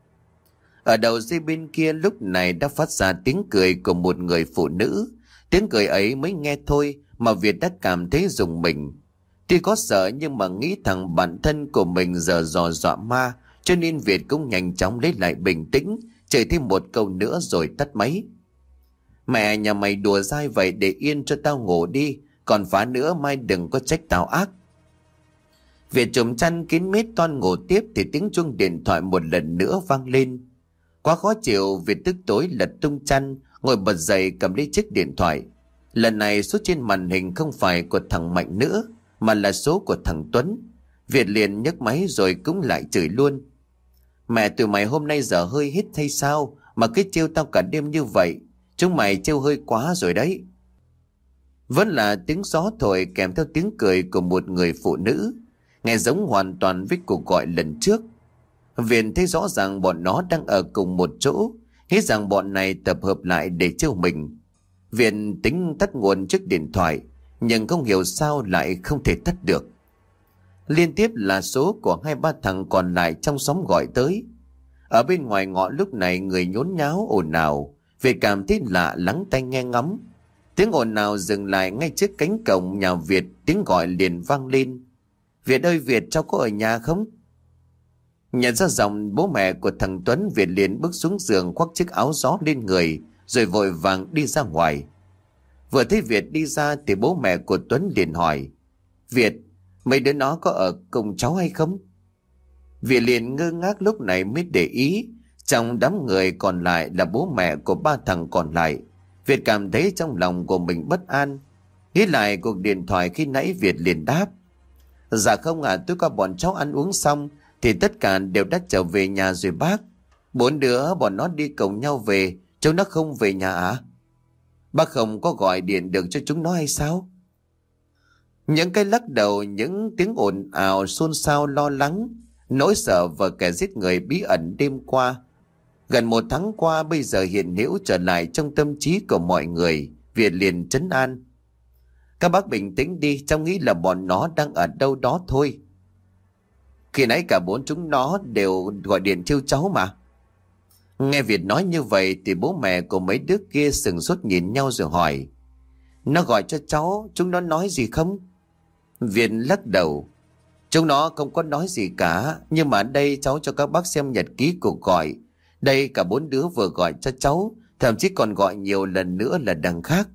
Ở đầu dây bên kia lúc này đã phát ra tiếng cười của một người phụ nữ. Tiếng cười ấy mới nghe thôi mà Việt đã cảm thấy rùng mình. Tuy có sợ nhưng mà nghĩ thằng bản thân của mình giờ dò dọa ma, cho nên Việt cũng nhanh chóng lấy lại bình tĩnh, chửi thêm một câu nữa rồi tắt máy. Mẹ nhà mày đùa dai vậy, để yên cho tao ngủ đi, còn phá nữa mai đừng có trách tao ác. Việt trùm chăn kín mít toan ngủ tiếp thì tiếng chuông điện thoại một lần nữa vang lên. Quá khó chịu, Việt tức tối lật tung chăn, ngồi bật dậy cầm lấy chiếc điện thoại. Lần này số trên màn hình không phải của thằng Mạnh nữa, mà là số của thằng Tuấn. Việt liền nhấc máy rồi cũng lại chửi luôn. Mẹ tụi mày hôm nay giờ hơi hít hay sao mà cứ trêu tao cả đêm như vậy? Chúng mày trêu hơi quá rồi đấy. Vẫn là tiếng gió thổi kèm theo tiếng cười của một người phụ nữ, nghe giống hoàn toàn với cuộc gọi lần trước. Việt thấy rõ ràng bọn nó đang ở cùng một chỗ, nghĩ rằng bọn này tập hợp lại để trêu mình. Việt tính tắt nguồn chiếc điện thoại, nhưng không hiểu sao lại không thể tắt được. Liên tiếp là số của hai ba thằng còn lại trong xóm gọi tới. Ở bên ngoài ngõ lúc này người nhốn nháo ồn ào, Việt cảm thấy lạ, lắng tai nghe ngóng. Tiếng ồn ào dừng lại ngay trước cánh cổng nhà Việt, tiếng gọi liền vang lên. Việt ơi Việt, cháu có ở nhà không? Nhận ra giọng bố mẹ của thằng Tuấn, Việt liền bước xuống giường khoác chiếc áo gió lên người rồi vội vàng đi ra ngoài. Vừa thấy Việt đi ra thì bố mẹ của Tuấn liền hỏi: Việt, Mấy đứa nó có ở cùng cháu hay không? Việt liền ngơ ngác lúc này mới để ý. Trong đám người còn lại là bố mẹ của ba thằng còn lại. Việt cảm thấy trong lòng của mình bất an. Nghĩ lại cuộc điện thoại khi nãy, Việt liền đáp: Dạ không ạ, à, tôi có bọn cháu ăn uống xong thì tất cả đều đã trở về nhà rồi bác. Bốn đứa bọn nó đi cùng nhau về, chúng nó không về nhà à? Bác không có gọi điện được cho chúng nó hay sao? Những cái lắc đầu, những tiếng ồn ào xôn xao lo lắng, nỗi sợ và kẻ giết người bí ẩn đêm qua, gần một tháng qua bây giờ hiện hữu trở lại trong tâm trí của mọi người. Việt liền trấn an: Các bác bình tĩnh đi, cháu nghĩ là bọn nó đang ở đâu đó thôi. Khi nãy cả bốn chúng nó đều gọi điện trêu cháu mà. Nghe Việt nói như vậy thì bố mẹ của mấy đứa kia sừng sốt nhìn nhau rồi hỏi: Nó gọi cho cháu, chúng nó nói gì không? Việt lắc đầu: Chúng nó không có nói gì cả, nhưng mà đây cháu cho các bác xem nhật ký cuộc gọi. Đây cả bốn đứa vừa gọi cho cháu, thậm chí còn gọi nhiều lần nữa là đằng khác.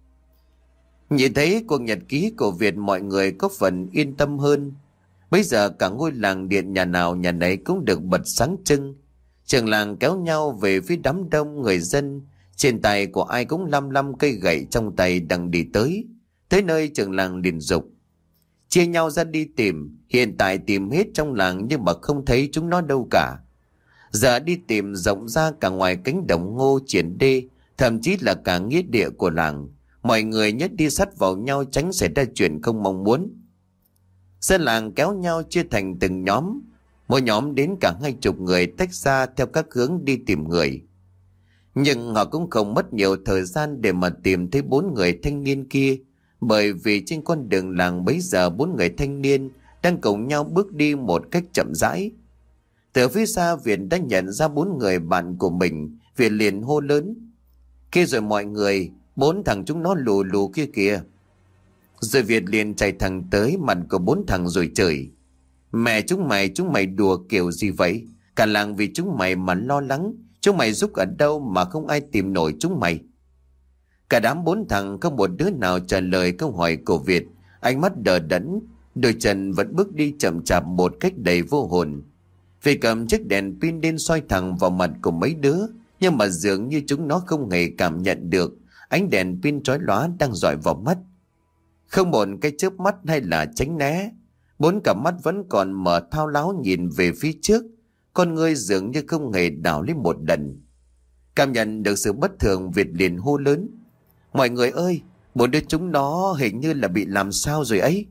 Nhìn thấy cuộc nhật ký của Việt, mọi người có phần yên tâm hơn. Bây giờ cả ngôi làng điện nhà nào nhà nấy cũng được bật sáng trưng. Trường làng kéo nhau về phía đám đông người dân. Trên tay của ai cũng lăm lăm cây gậy trong tay đang đi tới. Tới nơi trường làng liền dục: Chia nhau ra đi tìm. Hiện tại tìm hết trong làng nhưng mà không thấy chúng nó đâu cả. Giờ đi tìm rộng ra cả ngoài cánh đồng ngô triển đê, thậm chí là cả nghĩa địa của làng. Mọi người nhất đi sát vào nhau tránh xảy ra chuyện không mong muốn. Dân làng kéo nhau chia thành từng nhóm. Mỗi nhóm đến cả hai chục người tách ra theo các hướng đi tìm người. Nhưng họ cũng không mất nhiều thời gian để mà tìm thấy bốn người thanh niên kia. Bởi vì trên con đường làng bấy giờ bốn người thanh niên đang cùng nhau bước đi một cách chậm rãi. Từ phía xa Việt đã nhận ra bốn người bạn của mình. Việt liền hô lớn: Kia rồi mọi người, bốn thằng chúng nó lù lù kia kìa. Rồi Việt liền chạy thẳng tới mặt của bốn thằng rồi chửi: Mẹ chúng mày, chúng mày đùa kiểu gì vậy? Cả làng vì chúng mày mà lo lắng. Chúng mày giúp ở đâu mà không ai tìm nổi chúng mày? Cả đám bốn thằng không một đứa nào trả lời câu hỏi của Việt. Ánh mắt đờ đẫn, đôi chân vẫn bước đi chậm chạp một cách đầy vô hồn. Việt cầm chiếc đèn pin lên soi thẳng vào mặt của mấy đứa, nhưng mà dường như chúng nó không hề cảm nhận được ánh đèn pin chói lóa đang dọi vào mắt. Không một cái chớp mắt hay là tránh né, bốn cặp mắt vẫn còn mở thao láo nhìn về phía trước, con ngươi dường như không hề đảo lên một lần. Cảm nhận được sự bất thường, Việt liền hô lớn: Mọi người ơi, bốn đứa chúng nó hình như là bị làm sao rồi ấy.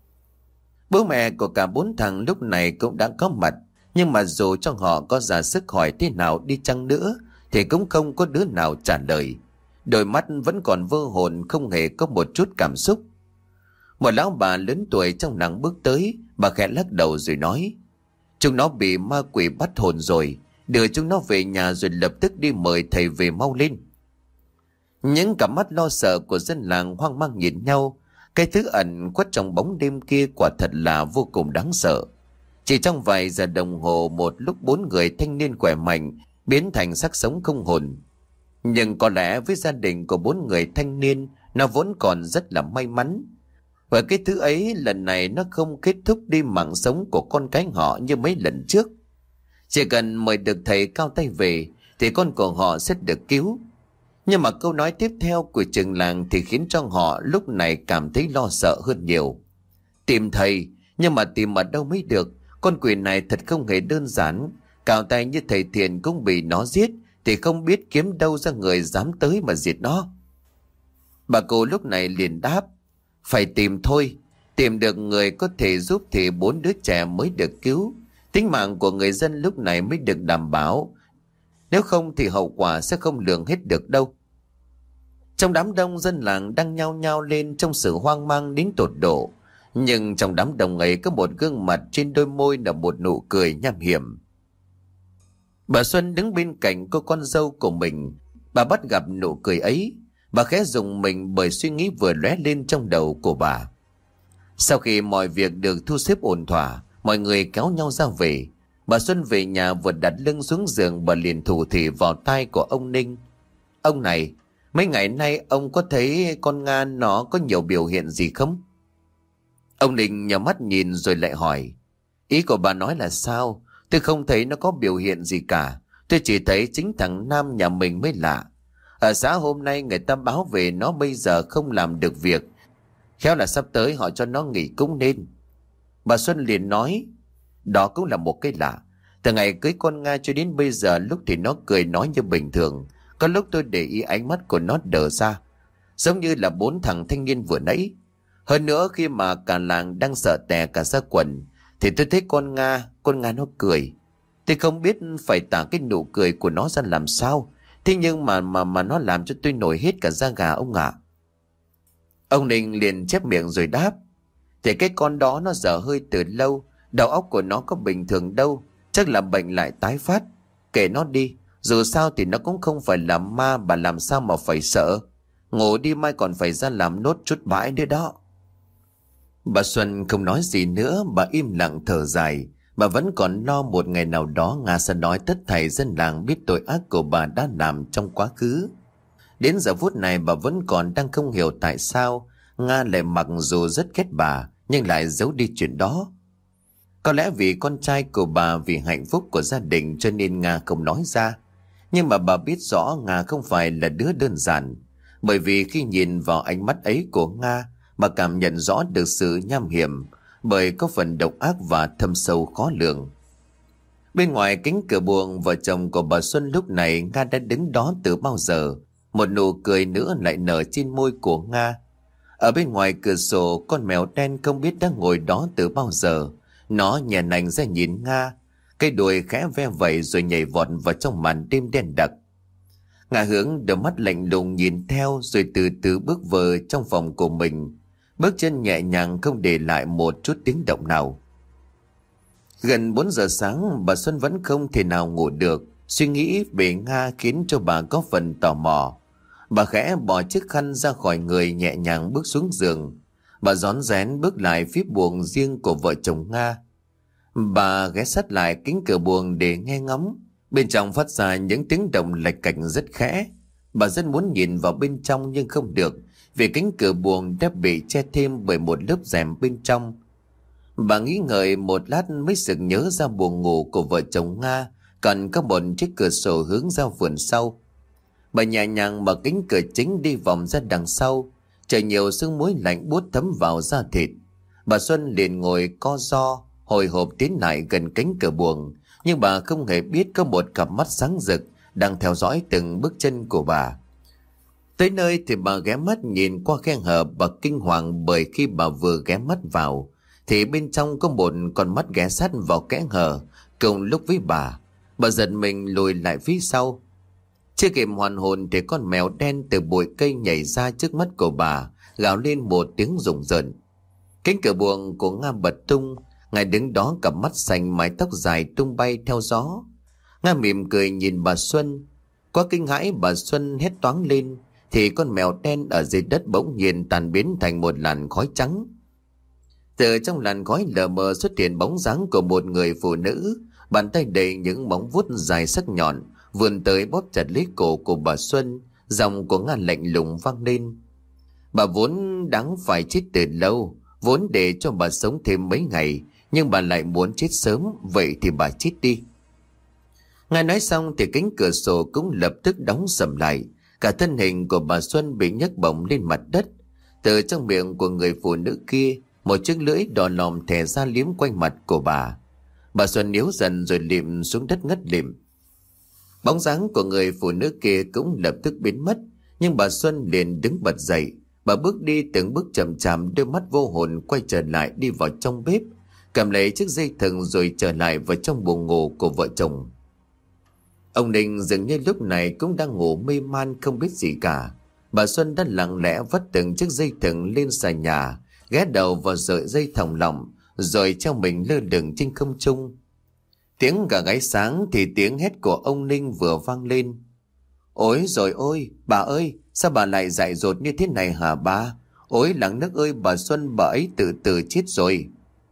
Bố mẹ của cả bốn thằng lúc này cũng đã có mặt, nhưng mà dù cho họ có ra sức hỏi thế nào đi chăng nữa thì cũng không có đứa nào trả lời. Đôi mắt vẫn còn vơ hồn, không hề có một chút cảm xúc. Một lão bà lớn tuổi trong làng bước tới, bà khẽ lắc đầu rồi nói: Chúng nó bị ma quỷ bắt hồn rồi, đưa chúng nó về nhà rồi lập tức đi mời thầy về mau lên. Những cặp mắt lo sợ của dân làng hoang mang nhìn nhau. Cái thứ ẩn khuất trong bóng đêm kia quả thật là vô cùng đáng sợ. Chỉ trong vài giờ đồng hồ, một lúc bốn người thanh niên khỏe mạnh biến thành xác sống không hồn. Nhưng có lẽ với gia đình của bốn người thanh niên, nó vốn còn rất là may mắn. Và cái thứ ấy lần này nó không kết thúc đi mạng sống của con cái họ như mấy lần trước. Chỉ cần mời được thầy cao tay về thì con của họ sẽ được cứu. Nhưng mà câu nói tiếp theo của trường làng thì khiến cho họ lúc này cảm thấy lo sợ hơn nhiều. Tìm thầy, nhưng mà tìm ở đâu mới được? Con quỷ này thật không hề đơn giản. Cao tay như thầy Thiện cũng bị nó giết, thì không biết kiếm đâu ra người dám tới mà diệt nó. Bà cô lúc này liền đáp: Phải tìm thôi. Tìm được người có thể giúp thì bốn đứa trẻ mới được cứu. Tính mạng của người dân lúc này mới được đảm bảo. Nếu không thì hậu quả sẽ không lường hết được đâu. Trong đám đông, dân làng đang nhao nhao lên trong sự hoang mang đến tột độ. Nhưng trong đám đông ấy có một gương mặt, trên đôi môi là một nụ cười nham hiểm. Bà Xuân đứng bên cạnh cô con dâu của mình. Bà bắt gặp nụ cười ấy, bà khẽ rùng mình bởi suy nghĩ vừa lóe lên trong đầu của bà. Sau khi mọi việc được thu xếp ổn thỏa, mọi người kéo nhau ra về. Bà Xuân về nhà vừa đặt lưng xuống giường, bà liền thủ thỉ vào tai của ông Ninh: Ông này, mấy ngày nay ông có thấy con Nga nó có nhiều biểu hiện gì không? Ông Ninh nhắm mắt nhìn rồi lại hỏi. Ý của bà nói là sao? Tôi không thấy nó có biểu hiện gì cả. Tôi chỉ thấy chính thằng Nam nhà mình mới lạ. Ở xã hôm nay người ta báo về nó bây giờ không làm được việc. Khéo là sắp tới họ cho nó nghỉ cũng nên. Bà Xuân liền nói. Đó cũng là một cái lạ. Từ ngày cưới con Nga cho đến bây giờ, lúc thì nó cười nói như bình thường, có lúc tôi để ý ánh mắt của nó đờ ra, giống như là bốn thằng thanh niên vừa nãy. Hơn nữa khi mà cả làng đang sợ tè cả ra quần, thì tôi thấy con Nga, con Nga nó cười. Tôi không biết phải tả cái nụ cười của nó ra làm sao. Thế nhưng mà mà mà nó làm cho tôi nổi hết cả da gà ông ạ. Ông Ninh liền chép miệng rồi đáp. Thì cái con đó nó dở hơi từ lâu, đầu óc của nó có bình thường đâu, chắc là bệnh lại tái phát. Kệ nó đi, dù sao thì nó cũng không phải là ma, bà làm sao mà phải sợ. Ngủ đi, mai còn phải ra làm nốt chút bãi nữa đó. Bà Xuân không nói gì nữa, bà im lặng thở dài. Bà vẫn còn lo một ngày nào đó Nga sẽ nói tất thảy dân làng biết tội ác của bà đã làm trong quá khứ. Đến giờ phút này bà vẫn còn đang không hiểu tại sao Nga lại mặc dù rất ghét bà nhưng lại giấu đi chuyện đó. Có lẽ vì con trai của bà, vì hạnh phúc của gia đình cho nên Nga không nói ra. Nhưng mà bà biết rõ Nga không phải là đứa đơn giản. Bởi vì khi nhìn vào ánh mắt ấy của Nga, bà cảm nhận rõ được sự nham hiểm, bởi có phần độc ác và thâm sâu khó lường. Bên ngoài cánh cửa buồng, vợ chồng của bà Xuân lúc này Nga đã đứng đó từ bao giờ. Một nụ cười nữa lại nở trên môi của Nga. Ở bên ngoài cửa sổ, con mèo đen không biết đã ngồi đó từ bao giờ. Nó nhẹ nành ra nhìn Nga, cái đuôi khẽ ve vẩy rồi nhảy vọt vào trong màn đêm đen đặc. Nga hướng đôi mắt lạnh lùng nhìn theo rồi từ từ bước vào trong phòng của mình, bước chân nhẹ nhàng không để lại một chút tiếng động nào. Gần bốn giờ sáng, bà Xuân vẫn không thể nào ngủ được. Suy nghĩ về Nga khiến cho bà có phần tò mò. Bà khẽ bỏ chiếc khăn ra khỏi người, nhẹ nhàng bước xuống giường. Bà rón rén bước lại phía buồng riêng của vợ chồng Nga. Bà ghé sát lại cánh cửa buồng để nghe ngóng. Bên trong phát ra những tiếng động lạch cạch rất khẽ. Bà rất muốn nhìn vào bên trong nhưng không được, vì cánh cửa buồng đã bị che thêm bởi một lớp rèm bên trong. Bà nghĩ ngợi một lát mới sực nhớ ra buồng ngủ của vợ chồng Nga còn có một chiếc cửa sổ hướng ra vườn sau. Bà nhẹ nhàng mở cánh cửa chính đi vòng ra đằng sau. Trời nhiều sương muối lạnh buốt thấm vào da thịt. Bà Xuân liền ngồi co ro hồi hộp tiến lại gần cánh cửa buồng, nhưng bà không hề biết có một cặp mắt sáng rực đang theo dõi từng bước chân của bà. Tới nơi thì bà ghé mắt nhìn qua khe hở. Bà kinh hoàng bởi khi bà vừa ghé mắt vào thì bên trong có một con mắt ghé sát vào kẽ hở cùng lúc với bà. Bà giật mình lùi lại phía sau. Chưa kịp hoàn hồn thì con mèo đen từ bụi cây nhảy ra trước mắt của bà, gào lên một tiếng rùng rợn. Cánh cửa buồng của Nga bật tung. Ngài đứng đó, cặp mắt xanh, mái tóc dài tung bay theo gió. Nga mỉm cười nhìn bà Xuân. Quá kinh hãi, bà Xuân hét toáng lên thì con mèo đen ở dưới đất bỗng nhiên tan biến thành một làn khói trắng. Từ trong làn khói lờ mờ xuất hiện bóng dáng của một người phụ nữ, bàn tay đầy những móng vuốt dài sắc nhọn vươn tới bóp chặt lấy cổ của bà Xuân. Giọng của Nga lạnh lùng vang lên. Bà vốn đáng phải chết từ lâu, vốn để cho bà sống thêm mấy ngày, nhưng bà lại muốn chết sớm, vậy thì bà chết đi. Ngài nói xong thì cánh cửa sổ cũng lập tức đóng sầm lại. Cả thân hình của bà Xuân bị nhấc bổng lên mặt đất. Từ trong miệng của người phụ nữ kia, một chiếc lưỡi đỏ lòm thè ra liếm quanh mặt của bà. Bà Xuân níu dần rồi lịm xuống đất ngất lịm. Bóng dáng của người phụ nữ kia cũng lập tức biến mất, nhưng bà Xuân liền đứng bật dậy. Bà bước đi từng bước chậm chạp, đôi mắt vô hồn quay trở lại, đi vào trong bếp, cầm lấy chiếc dây thừng rồi trở lại vào trong buồng ngủ của vợ chồng. Ông Ninh dường như lúc này cũng đang ngủ mê man không biết gì cả. Bà Xuân đã lặng lẽ vắt từng chiếc dây thừng lên sàn nhà, ghé đầu vào sợi dây thòng lọng, rồi treo mình lơ lửng trên không trung. Tiếng gà gáy sáng thì tiếng hét của ông Ninh vừa vang lên. Ôi rồi ôi, bà ơi, sao bà lại dại dột như thế này hả ba? Ôi làng nước ơi, bà Xuân bà ấy từ từ chết rồi.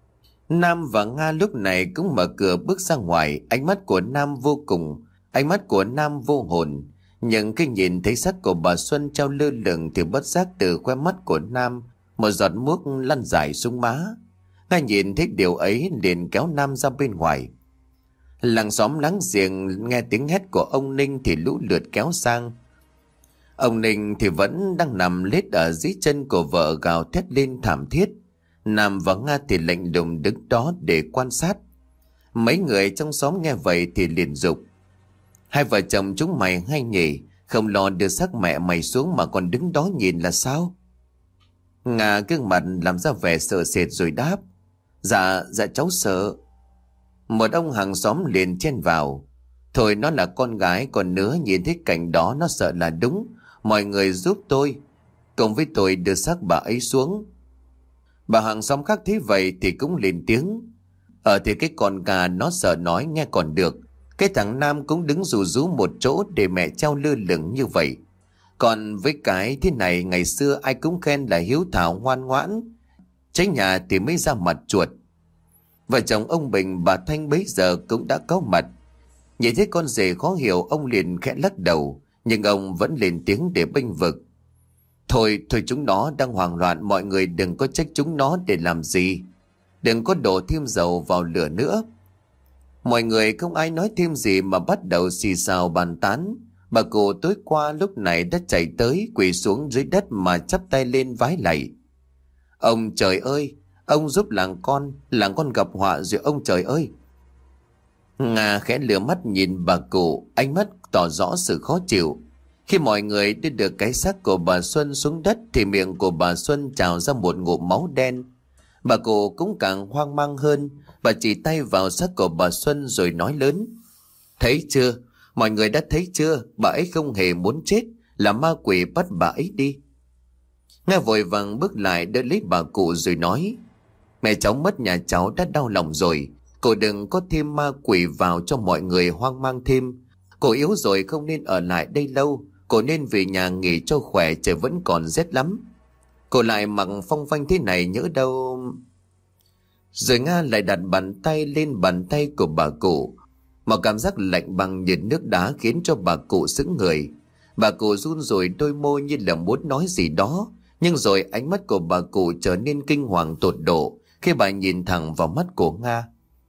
Nam và Nga lúc này cũng mở cửa bước ra ngoài. Ánh mắt của Nam vô cùng, ánh mắt của Nam vô hồn. Nhưng khi nhìn thấy xác của bà Xuân treo lơ lửng thì bất giác từ khóe mắt của Nam một giọt muốc lăn dài xuống má. Nga nhìn thấy điều ấy liền kéo Nam ra bên ngoài. Làng xóm láng giềng nghe tiếng hét của ông Ninh thì lũ lượt kéo sang. Ông Ninh thì vẫn đang nằm lết ở dưới chân của vợ gào thét lên thảm thiết. Nam và Nga thì lạnh lùng đứng đó để quan sát. Mấy người trong xóm nghe vậy thì liền dục: hai vợ chồng chúng mày hay nhỉ, không lo đưa xác mẹ mày xuống mà còn đứng đó nhìn là sao? Nga gương mặt làm ra vẻ sợ sệt rồi đáp: Dạ, dạ cháu sợ. Một ông hàng xóm liền chen vào: Thôi nó là con gái, còn nữa nhìn thấy cảnh đó nó sợ là đúng. Mọi người giúp tôi, cùng với tôi đưa xác bà ấy xuống. Bà hàng xóm khác thấy vậy thì cũng lên tiếng: Ờ thì cái con gà nó sợ nói nghe còn được. Cái thằng Nam cũng đứng rù rú một chỗ để mẹ treo lơ lửng như vậy. Còn với cái thế này ngày xưa ai cũng khen là hiếu thảo ngoan ngoãn, trái nhà thì mới ra mặt chuột. Vợ chồng ông Bình bà Thanh bấy giờ cũng đã có mặt. Nhìn thấy con rể khó hiểu, ông liền khẽ lắc đầu, nhưng ông vẫn lên tiếng để bênh vực: Thôi, thôi chúng nó đang hoảng loạn, mọi người đừng có trách chúng nó để làm gì. Đừng có đổ thêm dầu vào lửa nữa. Mọi người không ai nói thêm gì mà bắt đầu xì xào bàn tán. Bà cụ tối qua lúc này đã chạy tới quỳ xuống dưới đất mà chắp tay lên vái lạy: Ông trời ơi, ông giúp làng con, làng con gặp họa rồi ông trời ơi. Nga khẽ lửa mắt nhìn bà cụ, ánh mắt tỏ rõ sự khó chịu. Khi mọi người đưa được cái xác của bà Xuân xuống đất thì miệng của bà Xuân trào ra một ngụm máu đen. Bà cụ cũng càng hoang mang hơn. Bà chỉ tay vào xác của bà Xuân rồi nói lớn: Thấy chưa, mọi người đã thấy chưa, bà ấy không hề muốn chết, là ma quỷ bắt bà ấy đi. Nga vội vàng bước lại đỡ lấy bà cụ rồi nói: Mẹ cháu mất, nhà cháu đã đau lòng rồi. Cô đừng có thêm ma quỷ vào cho mọi người hoang mang thêm. Cô yếu rồi không nên ở lại đây lâu. Cô nên về nhà nghỉ cho khỏe, trời vẫn còn rét lắm. Cô lại mặc phong phanh thế này nhỡ đâu. Rồi Nga lại đặt bàn tay lên bàn tay của bà cụ. Một cảm giác lạnh bằng nhiệt nước đá khiến cho bà cụ sững người. Bà cụ run rẩy đôi môi như là muốn nói gì đó. Nhưng rồi ánh mắt của bà cụ trở nên kinh hoàng tột độ khi bà nhìn thẳng vào mắt của Nga.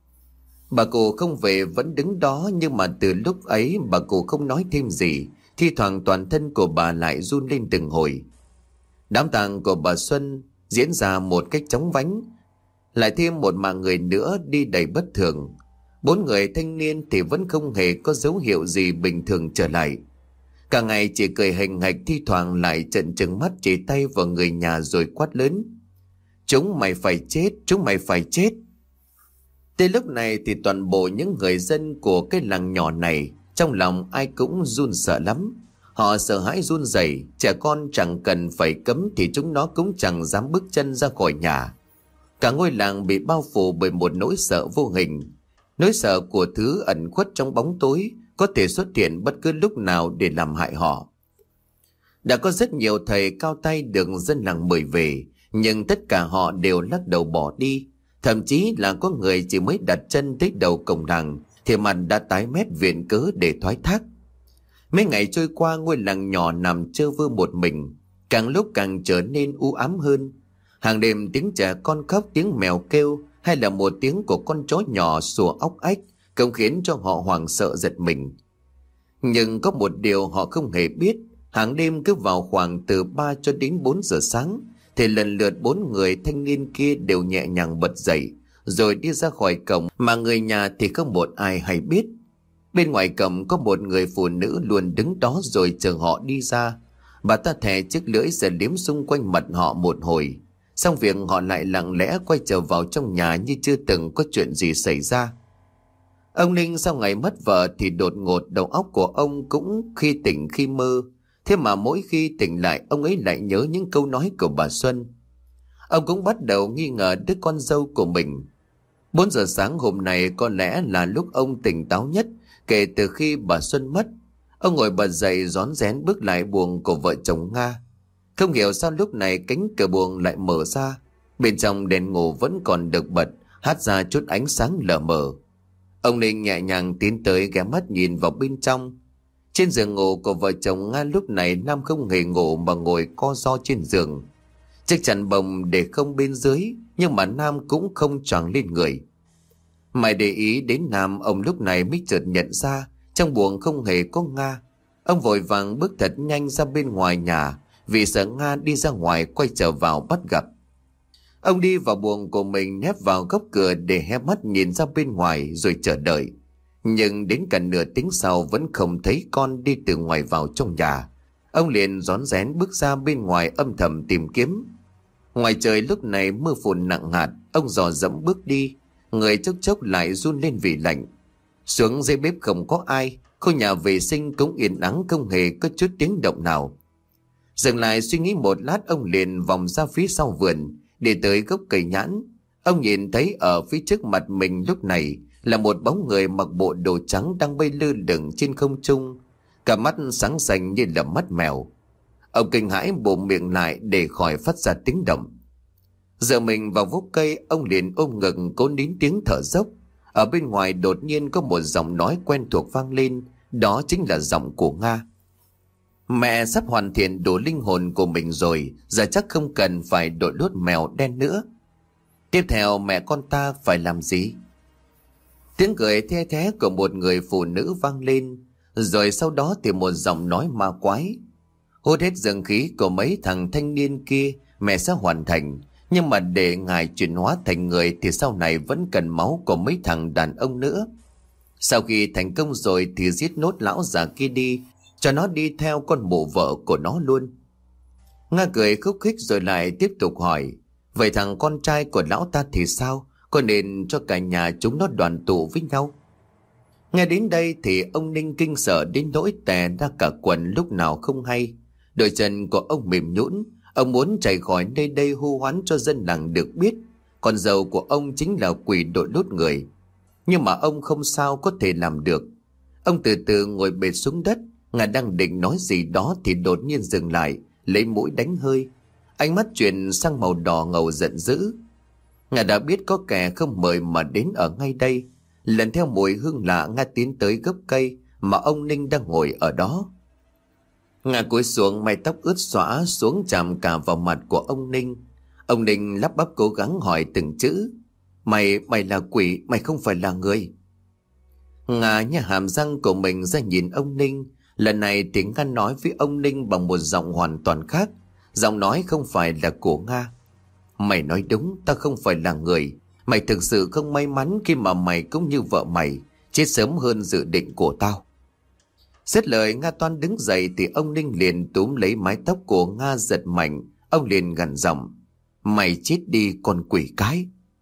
Bà cụ không về vẫn đứng đó, nhưng mà từ lúc ấy bà cụ không nói thêm gì. Thi thoảng toàn thân của bà lại run lên từng hồi. Đám tang của bà Xuân diễn ra một cách chóng vánh. Lại thêm một mạng người nữa đi đầy bất thường. Bốn người thanh niên thì vẫn không hề có dấu hiệu gì bình thường trở lại. Cả ngày chỉ cười hình hạch, thi thoảng lại trợn trừng mắt chỉ tay vào người nhà rồi quát lớn: Chúng mày phải chết, chúng mày phải chết. Tới lúc này thì toàn bộ những người dân của cái làng nhỏ này trong lòng ai cũng run sợ lắm. Họ sợ hãi run rẩy, trẻ con chẳng cần phải cấm thì chúng nó cũng chẳng dám bước chân ra khỏi nhà. Cả ngôi làng bị bao phủ bởi một nỗi sợ vô hình. Nỗi sợ của thứ ẩn khuất trong bóng tối, có thể xuất hiện bất cứ lúc nào để làm hại họ. Đã có rất nhiều thầy cao tay được dân làng mời về, nhưng tất cả họ đều lắc đầu bỏ đi. Thậm chí là có người chỉ mới đặt chân tới đầu cổng làng thì mặt đã tái mét viện cớ để thoái thác. Mấy ngày trôi qua, ngôi làng nhỏ nằm trơ vơ một mình, càng lúc càng trở nên u ám hơn. Hàng đêm tiếng trẻ con khóc, tiếng mèo kêu hay là một tiếng của con chó nhỏ sủa óc ách cũng khiến cho họ hoảng sợ giật mình. Nhưng có một điều họ không hề biết, hàng đêm cứ vào khoảng từ ba cho đến bốn giờ sáng thì lần lượt bốn người thanh niên kia đều nhẹ nhàng bật dậy rồi đi ra khỏi cổng, mà người nhà thì không một ai hay biết. Bên ngoài cổng có một người phụ nữ luôn đứng đó rồi chờ họ đi ra. Bà ta thè chiếc lưỡi rồi liếm xung quanh mặt họ một hồi. Xong việc họ lại lặng lẽ quay trở vào trong nhà như chưa từng có chuyện gì xảy ra. Ông Ninh sau ngày mất vợ thì đột ngột đầu óc của ông cũng khi tỉnh khi mơ. Thế mà mỗi khi tỉnh lại ông ấy lại nhớ những câu nói của bà Xuân. Ông cũng bắt đầu nghi ngờ đứa con dâu của mình. Bốn giờ sáng hôm nay có lẽ là lúc ông tỉnh táo nhất kể từ khi bà Xuân mất. Ông ngồi bật dậy rón rén bước lại buồng của vợ chồng Nga. Không hiểu sao lúc này cánh cửa buồng lại mở ra. Bên trong đèn ngủ vẫn còn được bật, hát ra chút ánh sáng lờ mờ. Ông Ninh nhẹ nhàng tiến tới ghé mắt nhìn vào bên trong. Trên giường ngủ của vợ chồng Nga lúc này Nam không hề ngủ mà ngồi co ro trên giường. Chiếc chăn bông để không bên dưới, nhưng mà Nam cũng không choàng lên người. Mày để ý đến Nam, ông lúc này mới chợt nhận ra trong buồng không hề có Nga. Ông vội vàng bước thật nhanh ra bên ngoài nhà, vì sợ Nga đi ra ngoài quay trở vào bắt gặp. Ông đi vào buồng của mình, nép vào góc cửa để hé mắt nhìn ra bên ngoài rồi chờ đợi. Nhưng đến cả nửa tiếng sau vẫn không thấy con đi từ ngoài vào trong nhà. Ông liền rón rén bước ra bên ngoài âm thầm tìm kiếm. Ngoài trời lúc này mưa phùn nặng hạt, ông dò dẫm bước đi, người chốc chốc lại run lên vì lạnh. Xuống dưới bếp không có ai, khu nhà vệ sinh cũng yên ắng, không hề có chút tiếng động nào. Dừng lại suy nghĩ một lát, ông liền vòng ra phía sau vườn, để tới gốc cây nhãn. Ông nhìn thấy ở phía trước mặt mình lúc này là một bóng người mặc bộ đồ trắng đang bay lơ lửng trên không trung, cả mắt sáng sành như là mắt mèo. Ông kinh hãi bụm miệng lại để khỏi phát ra tiếng động. Giờ mình vào gốc cây, ông liền ôm ngực cố nín tiếng thở dốc. Ở bên ngoài đột nhiên có một giọng nói quen thuộc vang lên, đó chính là giọng của Nga. Mẹ sắp hoàn thiện đủ linh hồn của mình rồi, giờ chắc không cần phải đội lốt mèo đen nữa. Tiếp theo mẹ con ta phải làm gì? Tiếng cười the thé của một người phụ nữ vang lên, rồi sau đó thì một giọng nói ma quái. Hút hết dương khí của mấy thằng thanh niên kia, mẹ sẽ hoàn thành. Nhưng mà để ngài chuyển hóa thành người thì sau này vẫn cần máu của mấy thằng đàn ông nữa. Sau khi thành công rồi thì giết nốt lão già kia đi, cho nó đi theo con mụ vợ của nó luôn. Nga cười khúc khích rồi lại tiếp tục hỏi, vậy thằng con trai của lão ta thì sao? Có nên cho cả nhà chúng nó đoàn tụ với nhau? Nghe đến đây thì ông Ninh kinh sợ đến nỗi tè ra cả quần lúc nào không hay. Đôi chân của ông mềm nhũn, ông muốn chạy khỏi nơi đây hô hoán cho dân làng được biết con dâu của ông chính là quỷ đội lốt người. Nhưng mà ông không sao có thể làm được. Ông từ từ ngồi bệt xuống đất. Ngài đang định nói gì đó thì đột nhiên dừng lại, lấy mũi đánh hơi. Ánh mắt chuyển sang màu đỏ ngầu giận dữ. Ngài đã biết có kẻ không mời mà đến ở ngay đây. Lần theo mùi hương lạ, Nga tiến tới gốc cây mà ông Ninh đang ngồi ở đó. Ngà cúi xuống, mái tóc ướt xõa xuống chạm cả vào mặt của ông Ninh. Ông Ninh lắp bắp cố gắng hỏi từng chữ. Mày, mày là quỷ, mày không phải là người. Ngà nhả hàm răng của mình ra nhìn ông Ninh. Lần này thì Nga nói với ông Ninh bằng một giọng hoàn toàn khác. Giọng nói không phải là của Nga. Mày nói đúng, ta không phải là người. Mày thực sự không may mắn khi mà mày cũng như vợ mày, chết sớm hơn dự định của tao. Dứt lời, Nga toan đứng dậy thì ông Ninh liền túm lấy mái tóc của Nga giật mạnh. Ông liền gằn giọng, mày chết đi con quỷ cái.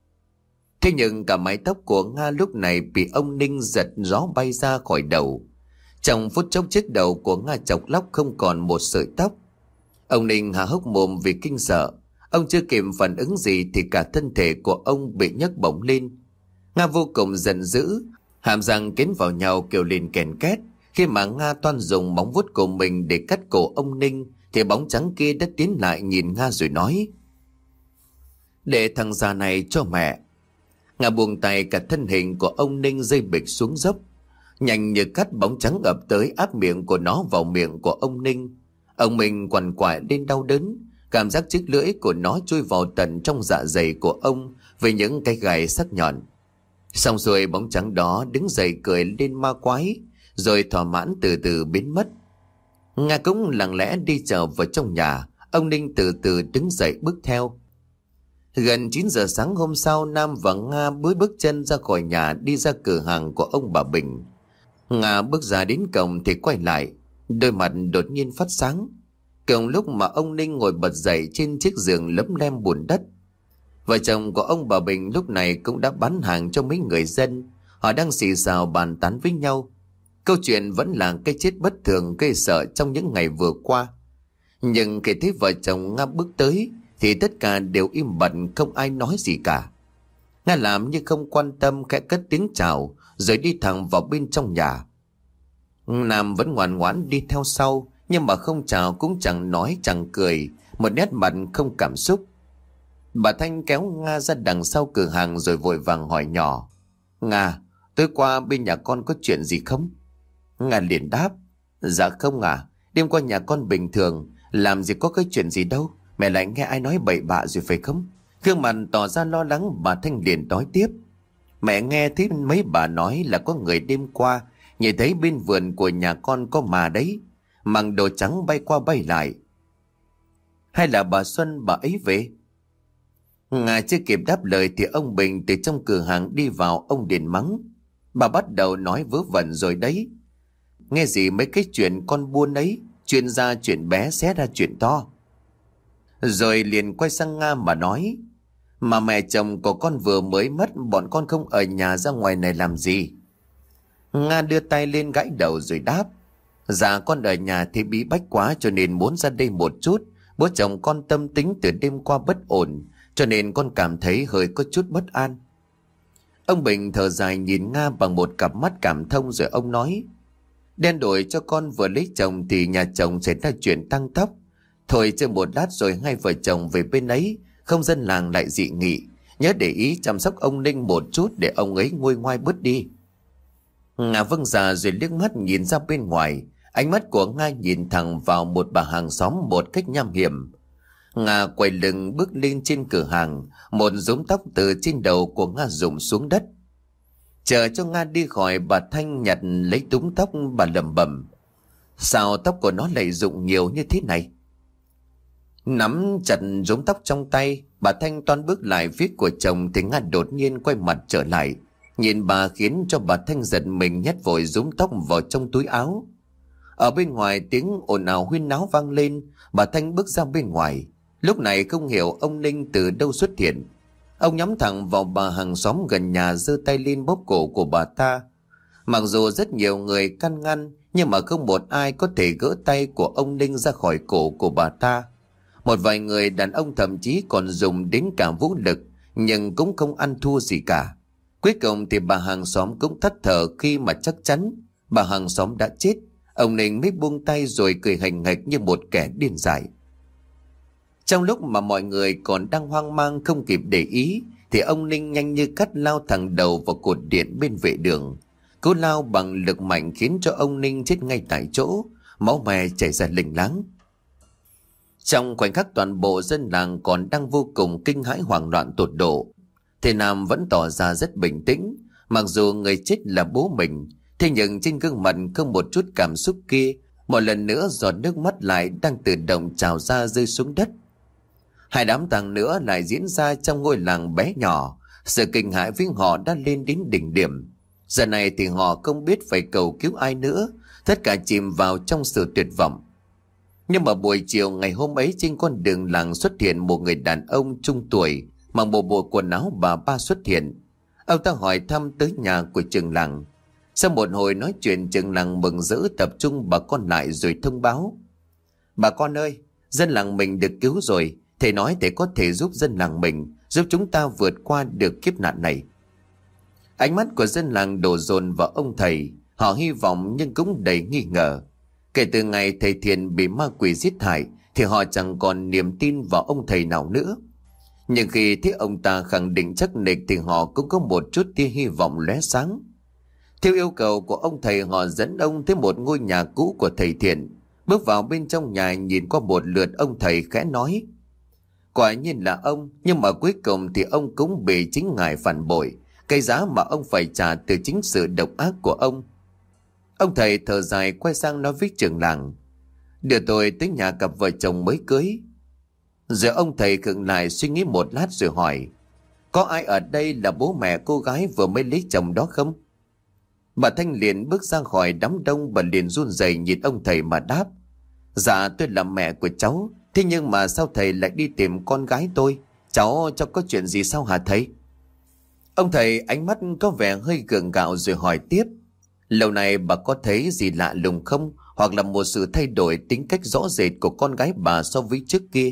Thế nhưng cả mái tóc của Nga lúc này bị ông Ninh giật gió bay ra khỏi đầu. Trong phút chốc chiếc đầu của Nga chọc lóc không còn một sợi tóc. Ông Ninh há hốc mồm vì kinh sợ. Ông chưa kịp phản ứng gì thì cả thân thể của ông bị nhấc bổng lên. Nga vô cùng giận dữ, hàm răng kến vào nhau kêu lên kèn két. Khi mà Nga toan dùng móng vuốt của mình để cắt cổ ông Ninh thì bóng trắng kia đã tiến lại nhìn Nga rồi nói, để thằng già này cho mẹ. Nga buông tay, cả thân hình của ông Ninh rơi bịch xuống dốc. Nhanh như cắt, bóng trắng ập tới áp miệng của nó vào miệng của ông Ninh. Ông mình quằn quại lên đau đớn, cảm giác chiếc lưỡi của nó chui vào tận trong dạ dày của ông với những cái gai sắc nhọn. Xong rồi bóng trắng đó đứng dậy cười lên ma quái, rồi thỏa mãn từ từ biến mất. Nga cũng lặng lẽ đi trở vào trong nhà. Ông Ninh từ từ đứng dậy bước theo. Gần chín giờ sáng hôm sau, Nam và Nga bước bước chân ra khỏi nhà, đi ra cửa hàng của ông bà Bình. Nga bước ra đến cổng thì quay lại, đôi mặt đột nhiên phát sáng. Cùng lúc mà ông Ninh ngồi bật dậy trên chiếc giường lấm lem bùn đất. Vợ chồng của ông bà Bình lúc này cũng đã bán hàng cho mấy người dân. Họ đang xì xào bàn tán với nhau. Câu chuyện vẫn là cái chết bất thường gây sợ trong những ngày vừa qua. Nhưng khi thấy vợ chồng Nga bước tới thì tất cả đều im bặt, không ai nói gì cả. Nga làm như không quan tâm, khẽ cất tiếng chào rồi đi thẳng vào bên trong nhà. Nam vẫn ngoan ngoãn đi theo sau, nhưng mà không chào cũng chẳng nói chẳng cười, một nét mặt không cảm xúc. Bà Thanh kéo Nga ra đằng sau cửa hàng rồi vội vàng hỏi nhỏ, Nga, tối qua bên nhà con có chuyện gì không? Nga liền đáp, dạ không à, đêm qua nhà con bình thường, làm gì có cái chuyện gì đâu, Mẹ lại nghe ai nói bậy bạ rồi phải không? Gương mặt tỏ ra lo lắng, bà Thanh liền nói tiếp. Mẹ nghe thấy mấy bà nói là có người đêm qua nhìn thấy bên vườn của nhà con có ma đấy, mặc đồ trắng bay qua bay lại. Hay là bà Xuân bà ấy về? Nga chưa kịp đáp lời thì ông Bình từ trong cửa hàng đi vào. Ông liền mắng. Bà bắt đầu nói vớ vẩn rồi đấy. Nghe gì mấy cái chuyện con buôn ấy, chuyện ra chuyện bé xé ra chuyện to. Rồi liền quay sang Nga mà nói. Mà mẹ chồng của con vừa mới mất, bọn con không ở nhà ra ngoài này làm gì? Nga đưa tay lên gãi đầu rồi đáp. Dạ con ở nhà thì bí bách quá cho nên muốn ra đây một chút. Bố chồng con tâm tính từ đêm qua bất ổn, cho nên con cảm thấy hơi có chút bất an. Ông Bình thở dài nhìn Nga bằng một cặp mắt cảm thông rồi ông nói. Đen đổi cho con vừa lấy chồng thì nhà chồng xảy ra chuyện tăng tóc. Thôi chơi một lát rồi hai vợ chồng về bên ấy, không dân làng lại dị nghị. Nhớ để ý chăm sóc ông Ninh một chút để ông ấy nguôi ngoai bớt đi. Nga vâng dạ rồi liếc mắt nhìn ra bên ngoài. Ánh mắt của Nga nhìn thẳng vào một bà hàng xóm một cách nham hiểm. Nga quay lưng bước lên trên cửa hàng. Một rúm tóc từ trên đầu của Nga rụng xuống đất. Chờ cho Nga đi khỏi, bà Thanh nhặt lấy túm tóc, bà lẩm bẩm. Sao tóc của nó lại rụng nhiều như thế này? Nắm chặt rúm tóc trong tay, bà Thanh toan bước lại phía của chồng thì Nga đột nhiên quay mặt trở lại. Nhìn bà khiến cho bà Thanh giật mình, nhét vội rúm tóc vào trong túi áo. Ở bên ngoài tiếng ồn ào huyên náo vang lên. Bà Thanh bước ra bên ngoài. Lúc này không hiểu ông Ninh từ đâu xuất hiện. Ông nhắm thẳng vào bà hàng xóm gần nhà, giơ tay lên bóp cổ của bà ta. Mặc dù rất nhiều người can ngăn, nhưng mà không một ai có thể gỡ tay của ông Ninh ra khỏi cổ của bà ta. Một vài người đàn ông thậm chí còn dùng đến cả vũ lực, nhưng cũng không ăn thua gì cả. Cuối cùng thì bà hàng xóm cũng thất thở khi mà chắc chắn bà hàng xóm đã chết. Ông Ninh mới buông tay rồi cười hành nghệch như một kẻ điên dại. Trong lúc mà mọi người còn đang hoang mang không kịp để ý, thì ông Ninh nhanh như cắt lao thẳng đầu vào cột điện bên vệ đường. Cú lao bằng lực mạnh khiến cho ông Ninh chết ngay tại chỗ, máu me chảy ra lình láng. Trong khoảnh khắc toàn bộ dân làng còn đang vô cùng kinh hãi hoảng loạn tột độ, thầy Nam vẫn tỏ ra rất bình tĩnh. Mặc dù người chết là bố mình, thế nhưng trên gương mặt không một chút cảm xúc kia. Một lần nữa giọt nước mắt lại đang tự động trào ra rơi xuống đất. Hai đám tang nữa lại diễn ra trong ngôi làng bé nhỏ. Sự kinh hãi với họ đã lên đến đỉnh điểm. Giờ này thì họ không biết phải cầu cứu ai nữa, tất cả chìm vào trong sự tuyệt vọng. Nhưng mà buổi chiều ngày hôm ấy, trên con đường làng xuất hiện một người đàn ông trung tuổi, mặc bộ bộ quần áo bà ba xuất hiện. Ông ta hỏi thăm tới nhà của trưởng làng. Sau một hồi nói chuyện, trưởng làng mừng rỡ tập trung bà con lại rồi thông báo. Bà con ơi, dân làng mình được cứu rồi. Thầy nói thầy có thể giúp dân làng mình, giúp chúng ta vượt qua được kiếp nạn này. Ánh mắt của dân làng đổ dồn vào ông thầy. Họ hy vọng nhưng cũng đầy nghi ngờ. Kể từ ngày thầy Thiện bị ma quỷ giết hại thì họ chẳng còn niềm tin vào ông thầy nào nữa. Nhưng khi thấy ông ta khẳng định chắc nịch thì họ cũng có một chút tia hy vọng lóe sáng. Theo yêu cầu của ông thầy, họ dẫn ông tới một ngôi nhà cũ của thầy Thiện. Bước vào bên trong nhà, nhìn qua một lượt, ông thầy khẽ nói. Quả nhiên là ông, nhưng mà cuối cùng thì ông cũng bị chính ngài phản bội. Cái giá mà ông phải trả từ chính sự độc ác của ông. Ông thầy thở dài quay sang nói với trưởng làng. Đưa tôi tới nhà cặp vợ chồng mới cưới. Rồi ông thầy khựng lại suy nghĩ một lát rồi hỏi. Có ai ở đây là bố mẹ cô gái vừa mới lấy chồng đó không? Bà Thanh liền bước ra khỏi đám đông, bà liền run rẩy nhìn ông thầy mà đáp. Dạ tôi là mẹ của cháu. Thế nhưng mà sao thầy lại đi tìm con gái tôi? Cháu cháu có chuyện gì sao hả thầy? Ông thầy ánh mắt có vẻ hơi gượng gạo rồi hỏi tiếp. Lâu này bà có thấy gì lạ lùng không? Hoặc là một sự thay đổi tính cách rõ rệt của con gái bà so với trước kia?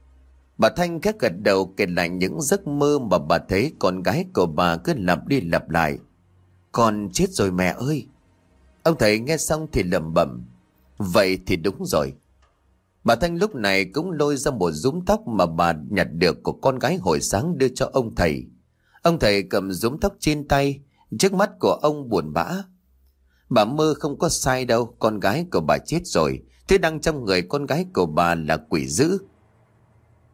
Bà Thanh khẽ gật đầu kể lại những giấc mơ mà bà thấy con gái của bà cứ lặp đi lặp lại. Con chết rồi mẹ ơi. Ông thầy nghe xong thì lẩm bẩm. Vậy thì đúng rồi. Bà Thanh lúc này cũng lôi ra một rúm tóc mà bà nhặt được của con gái hồi sáng đưa cho ông thầy. Ông thầy cầm rúm tóc trên tay, trước mắt của ông buồn bã. Bà mơ không có sai đâu, con gái của bà chết rồi. Thế đang trong người con gái của bà là quỷ dữ.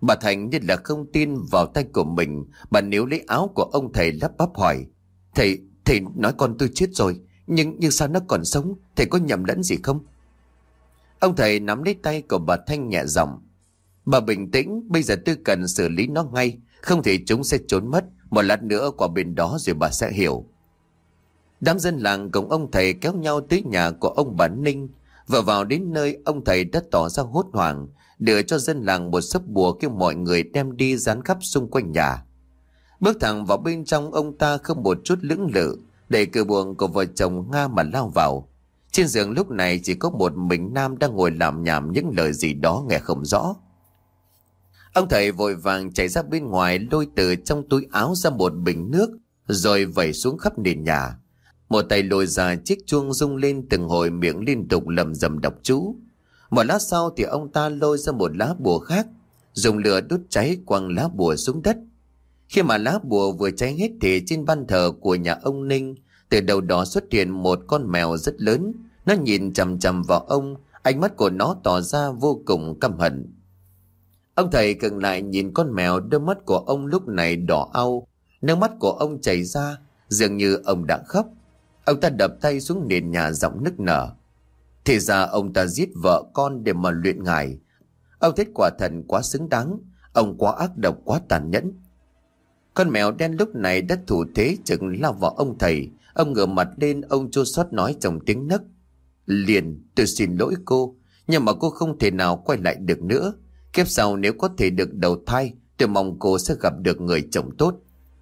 Bà Thành như là không tin vào tay của mình. Bà níu lấy áo của ông thầy lắp bắp hỏi: Thầy, thầy nói con tôi chết rồi, Nhưng nhưng sao nó còn sống? Thầy có nhầm lẫn gì không? Ông thầy nắm lấy tay của bà Thanh nhẹ giọng: Bà bình tĩnh, bây giờ tôi cần xử lý nó ngay, không thì chúng sẽ trốn mất. Một lát nữa qua bên đó rồi bà sẽ hiểu. Đám dân làng cùng ông thầy kéo nhau tới nhà của ông bà Ninh. Vừa vào đến nơi, ông thầy đã tỏ ra hốt hoảng, đưa cho dân làng một sấp bùa kêu mọi người đem đi dán khắp xung quanh nhà. Bước thẳng vào bên trong, ông ta không một chút lưỡng lự, đẩy cửa buồng của vợ chồng Nga mà lao vào. Trên giường lúc này chỉ có một mình Nam đang ngồi làm nhảm những lời gì đó nghe không rõ. Ông thầy vội vàng chạy ra bên ngoài, lôi từ trong túi áo ra một bình nước, rồi vẩy xuống khắp nền nhà. Một tay lôi ra chiếc chuông rung lên từng hồi, miệng liên tục lầm rầm đọc chú. Một lát sau thì ông ta lôi ra một lá bùa khác, dùng lửa đốt cháy quăng lá bùa xuống đất. Khi mà lá bùa vừa cháy hết thì trên ban thờ của nhà ông Ninh, từ đầu đó xuất hiện một con mèo rất lớn. Nó nhìn chằm chằm vào ông, ánh mắt của nó tỏ ra vô cùng căm hận. Ông thầy khựng lại nhìn con mèo, đôi mắt của ông lúc này đỏ au, nước mắt của ông chảy ra, dường như ông đã khóc. Ông ta đập tay xuống nền nhà giọng nức nở. Thì ra ông ta giết vợ con để mà luyện ngài. Ông thích quả thần quá xứng đáng, ông quá ác độc, quá tàn nhẫn. Con mèo đen lúc này đã thủ thế chừng lao vào ông thầy. Ông ngửa mặt lên, ông chua xót nói trong tiếng nấc: Liền, tôi xin lỗi cô, nhưng mà cô không thể nào quay lại được nữa. Kiếp sau nếu có thể được đầu thai, tôi mong cô sẽ gặp được người chồng tốt.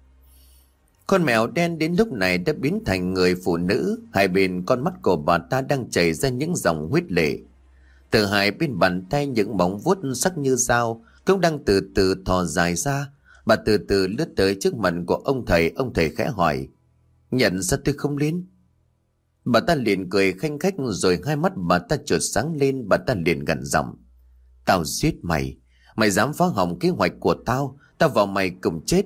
Con mèo đen đến lúc này đã biến thành người phụ nữ. Hai bên con mắt của bà ta đang chảy ra những dòng huyết lệ. Từ hai bên bàn tay, những móng vuốt sắc như dao cũng đang từ từ thò dài ra. Bà từ từ lướt tới trước mặt của ông thầy. Ông thầy khẽ hỏi: Nhận ra tôi không lên? Bà ta liền cười khanh khách, rồi hai mắt bà ta chợt sáng lên. Bà ta liền gằn giọng: Tao giết mày. Mày dám phá hỏng kế hoạch của tao, tao vào mày cùng chết.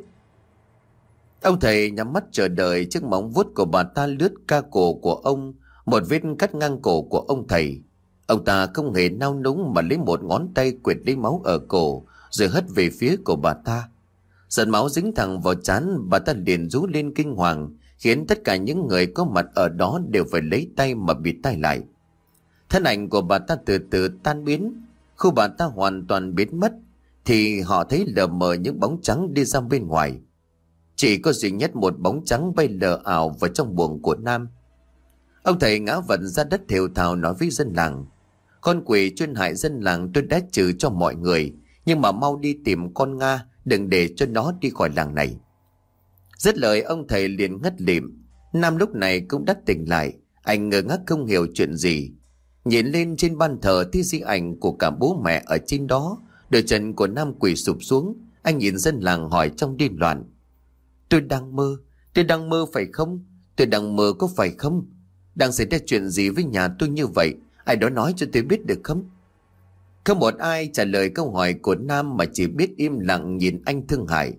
Ông thầy nhắm mắt chờ đợi. Chiếc móng vuốt của bà ta lướt ca cổ của ông, một vết cắt ngang cổ của ông thầy. Ông ta không hề nao núng mà lấy một ngón tay quệt lấy máu ở cổ, rồi hất về phía của bà ta. Giọt máu dính thẳng vào trán, bà ta liền rú lên kinh hoàng, khiến tất cả những người có mặt ở đó đều phải lấy tay mà bịt tai lại. Thân ảnh của bà ta từ từ tan biến. Khi bà ta hoàn toàn biến mất thì họ thấy lờ mờ những bóng trắng đi ra bên ngoài. Chỉ có duy nhất một bóng trắng bay lờ ảo vào trong buồng của Nam. Ông thầy ngã vật ra đất thều thào nói với dân làng: Con quỷ chuyên hại dân làng tôi đã trừ cho mọi người, nhưng mà mau đi tìm con Nga, đừng để cho nó đi khỏi làng này. Dứt lời, ông thầy liền ngất lịm. Nam lúc này cũng đã tỉnh lại. Anh ngơ ngác không hiểu chuyện gì. Nhìn lên trên ban thờ thì di ảnh của cả bố mẹ ở trên đó. Đôi chân của Nam quỳ sụp xuống. Anh nhìn dân làng hỏi trong điên loạn: Tôi đang mơ, tôi đang mơ phải không? Tôi đang mơ có phải không? Đang xảy ra chuyện gì với nhà tôi như vậy? Ai đó nói cho tôi biết được không? Không một ai trả lời câu hỏi của Nam, mà chỉ biết im lặng nhìn anh thương hại.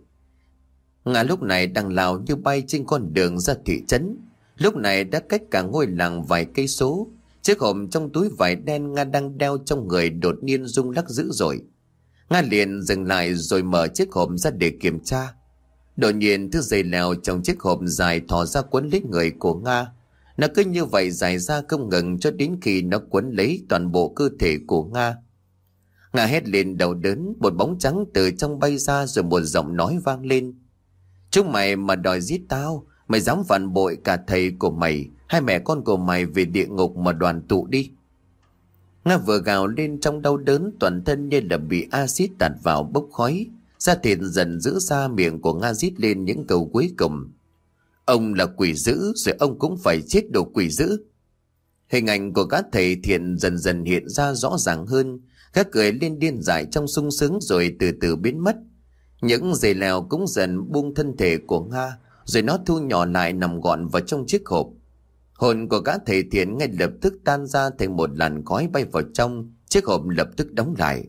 Nga lúc này đang lao như bay trên con đường ra thị trấn. Lúc này đã cách cả ngôi làng vài cây số. Chiếc hộp trong túi vải đen Nga đang đeo trong người đột nhiên rung lắc dữ dội. Nga liền dừng lại rồi mở chiếc hộp ra để kiểm tra. Đột nhiên thứ dây leo trong chiếc hộp dài thò ra quấn lấy người của Nga. Nó cứ như vậy dài ra không ngừng cho đến khi nó quấn lấy toàn bộ cơ thể của Nga. Nga hét lên đau đớn, một bóng trắng từ trong bay ra, rồi một giọng nói vang lên: Chúng mày mà đòi giết tao, mày dám phản bội cả thầy của mày, hai mẹ con của mày về địa ngục mà đoàn tụ đi. Nga vừa gào lên trong đau đớn, toàn thân như là bị axit tạt vào bốc khói. Da thịt dần giữ ra, miệng của Nga rít lên những câu cuối cùng: Ông là quỷ dữ, rồi ông cũng phải chết đồ quỷ dữ. Hình ảnh của các thầy thiện dần dần hiện ra rõ ràng hơn. Các cười lên điên dại trong sung sướng rồi từ từ biến mất. Những dây leo cũng dần buông thân thể của Nga, rồi nó thu nhỏ lại nằm gọn vào trong chiếc hộp. Hồn của các thầy thiện ngay lập tức tan ra thành một làn khói bay vào trong. Chiếc hộp lập tức đóng lại.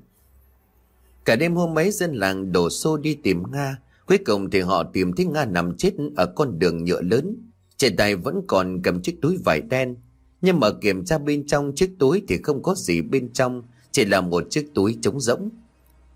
Cả đêm hôm ấy, dân làng đổ xô đi tìm Nga. Cuối cùng thì họ tìm thấy Nga nằm chết ở con đường nhựa lớn. Trên tay vẫn còn cầm chiếc túi vải đen, nhưng mà kiểm tra bên trong chiếc túi thì không có gì bên trong, chỉ là một chiếc túi trống rỗng.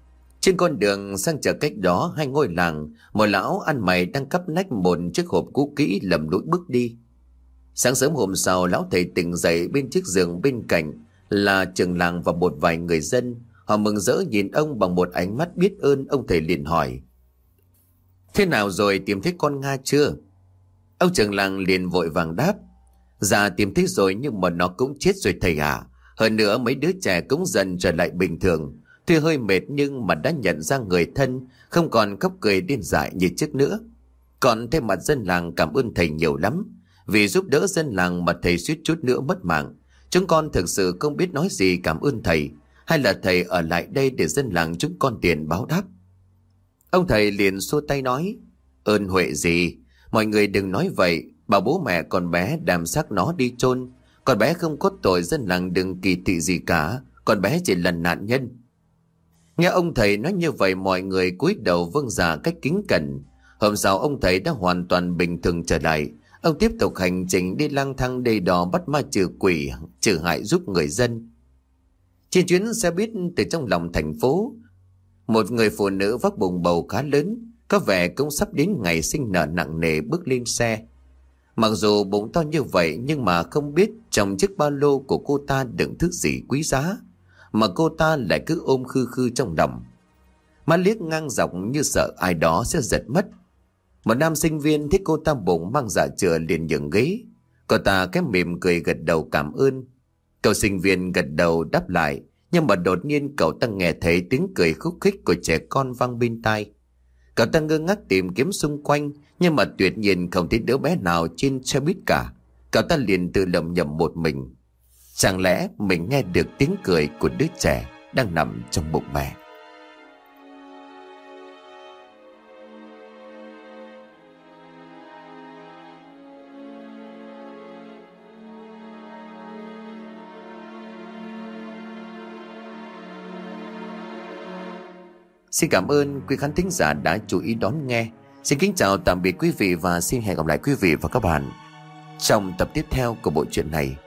Trên con đường sang chợ cách đó hai ngôi làng, một lão ăn mày đang cắp nách một chiếc hộp cũ kỹ lầm lũi bước đi. Sáng sớm hôm sau, lão thầy tỉnh dậy, bên chiếc giường bên cạnh là trưởng làng và một vài người dân. Họ mừng rỡ nhìn ông bằng một ánh mắt biết ơn. Ông thầy liền hỏi: "Thế nào rồi, tìm thấy con Nga chưa?" Ông trưởng làng liền vội vàng đáp: "Dạ tìm thấy rồi, nhưng mà nó cũng chết rồi thầy ạ. À. Hơn nữa mấy đứa trẻ cũng dần trở lại bình thường. Tuy hơi mệt nhưng mà đã nhận ra người thân, không còn khóc cười điên dại như trước nữa. Còn thay mặt dân làng cảm ơn thầy nhiều lắm. Vì giúp đỡ dân làng mà thầy suýt chút nữa mất mạng. Chúng con thực sự không biết nói gì cảm ơn thầy, hay là thầy ở lại đây để dân làng chúng con tiền báo đáp." Ông thầy liền xua tay nói: "Ơn huệ gì, mọi người đừng nói vậy. Bảo bố mẹ con bé đàm xác nó đi chôn. Con bé không có tội, dân làng đừng kỳ thị gì cả. Con bé chỉ là nạn nhân." Nghe ông thầy nói như vậy, mọi người cúi đầu vâng dạ cách kính cẩn. Hôm sau ông thầy đã hoàn toàn bình thường trở lại. Ông tiếp tục hành trình đi lang thang đầy đò bắt ma trừ quỷ, trừ hại giúp người dân. Trên chuyến xe buýt từ trong lòng thành phố, một người phụ nữ vác bụng bầu khá lớn, có vẻ cũng sắp đến ngày sinh nở nặng nề bước lên xe. Mặc dù bụng to như vậy nhưng mà không biết trong chiếc ba lô của cô ta đựng thứ gì quý giá, mà cô ta lại cứ ôm khư khư trong lòng. Má liếc ngang dọc như sợ ai đó sẽ giật mất. Một nam sinh viên thấy cô ta bụng mang dạ chửa liền nhường ghế. Cô ta cái mỉm cười gật đầu cảm ơn. Cậu sinh viên gật đầu đáp lại, nhưng mà đột nhiên cậu ta nghe thấy tiếng cười khúc khích của trẻ con vang bên tai. Cậu ta ngơ ngác tìm kiếm xung quanh, nhưng mà tuyệt nhiên không thấy đứa bé nào trên xe buýt cả. Cậu ta liền tự lẩm nhẩm một mình: chẳng lẽ mình nghe được tiếng cười của đứa trẻ đang nằm trong bụng mẹ? Xin cảm ơn quý khán thính giả đã chú ý đón nghe. Xin kính chào tạm biệt quý vị và xin hẹn gặp lại quý vị và các bạn trong tập tiếp theo của bộ truyện này.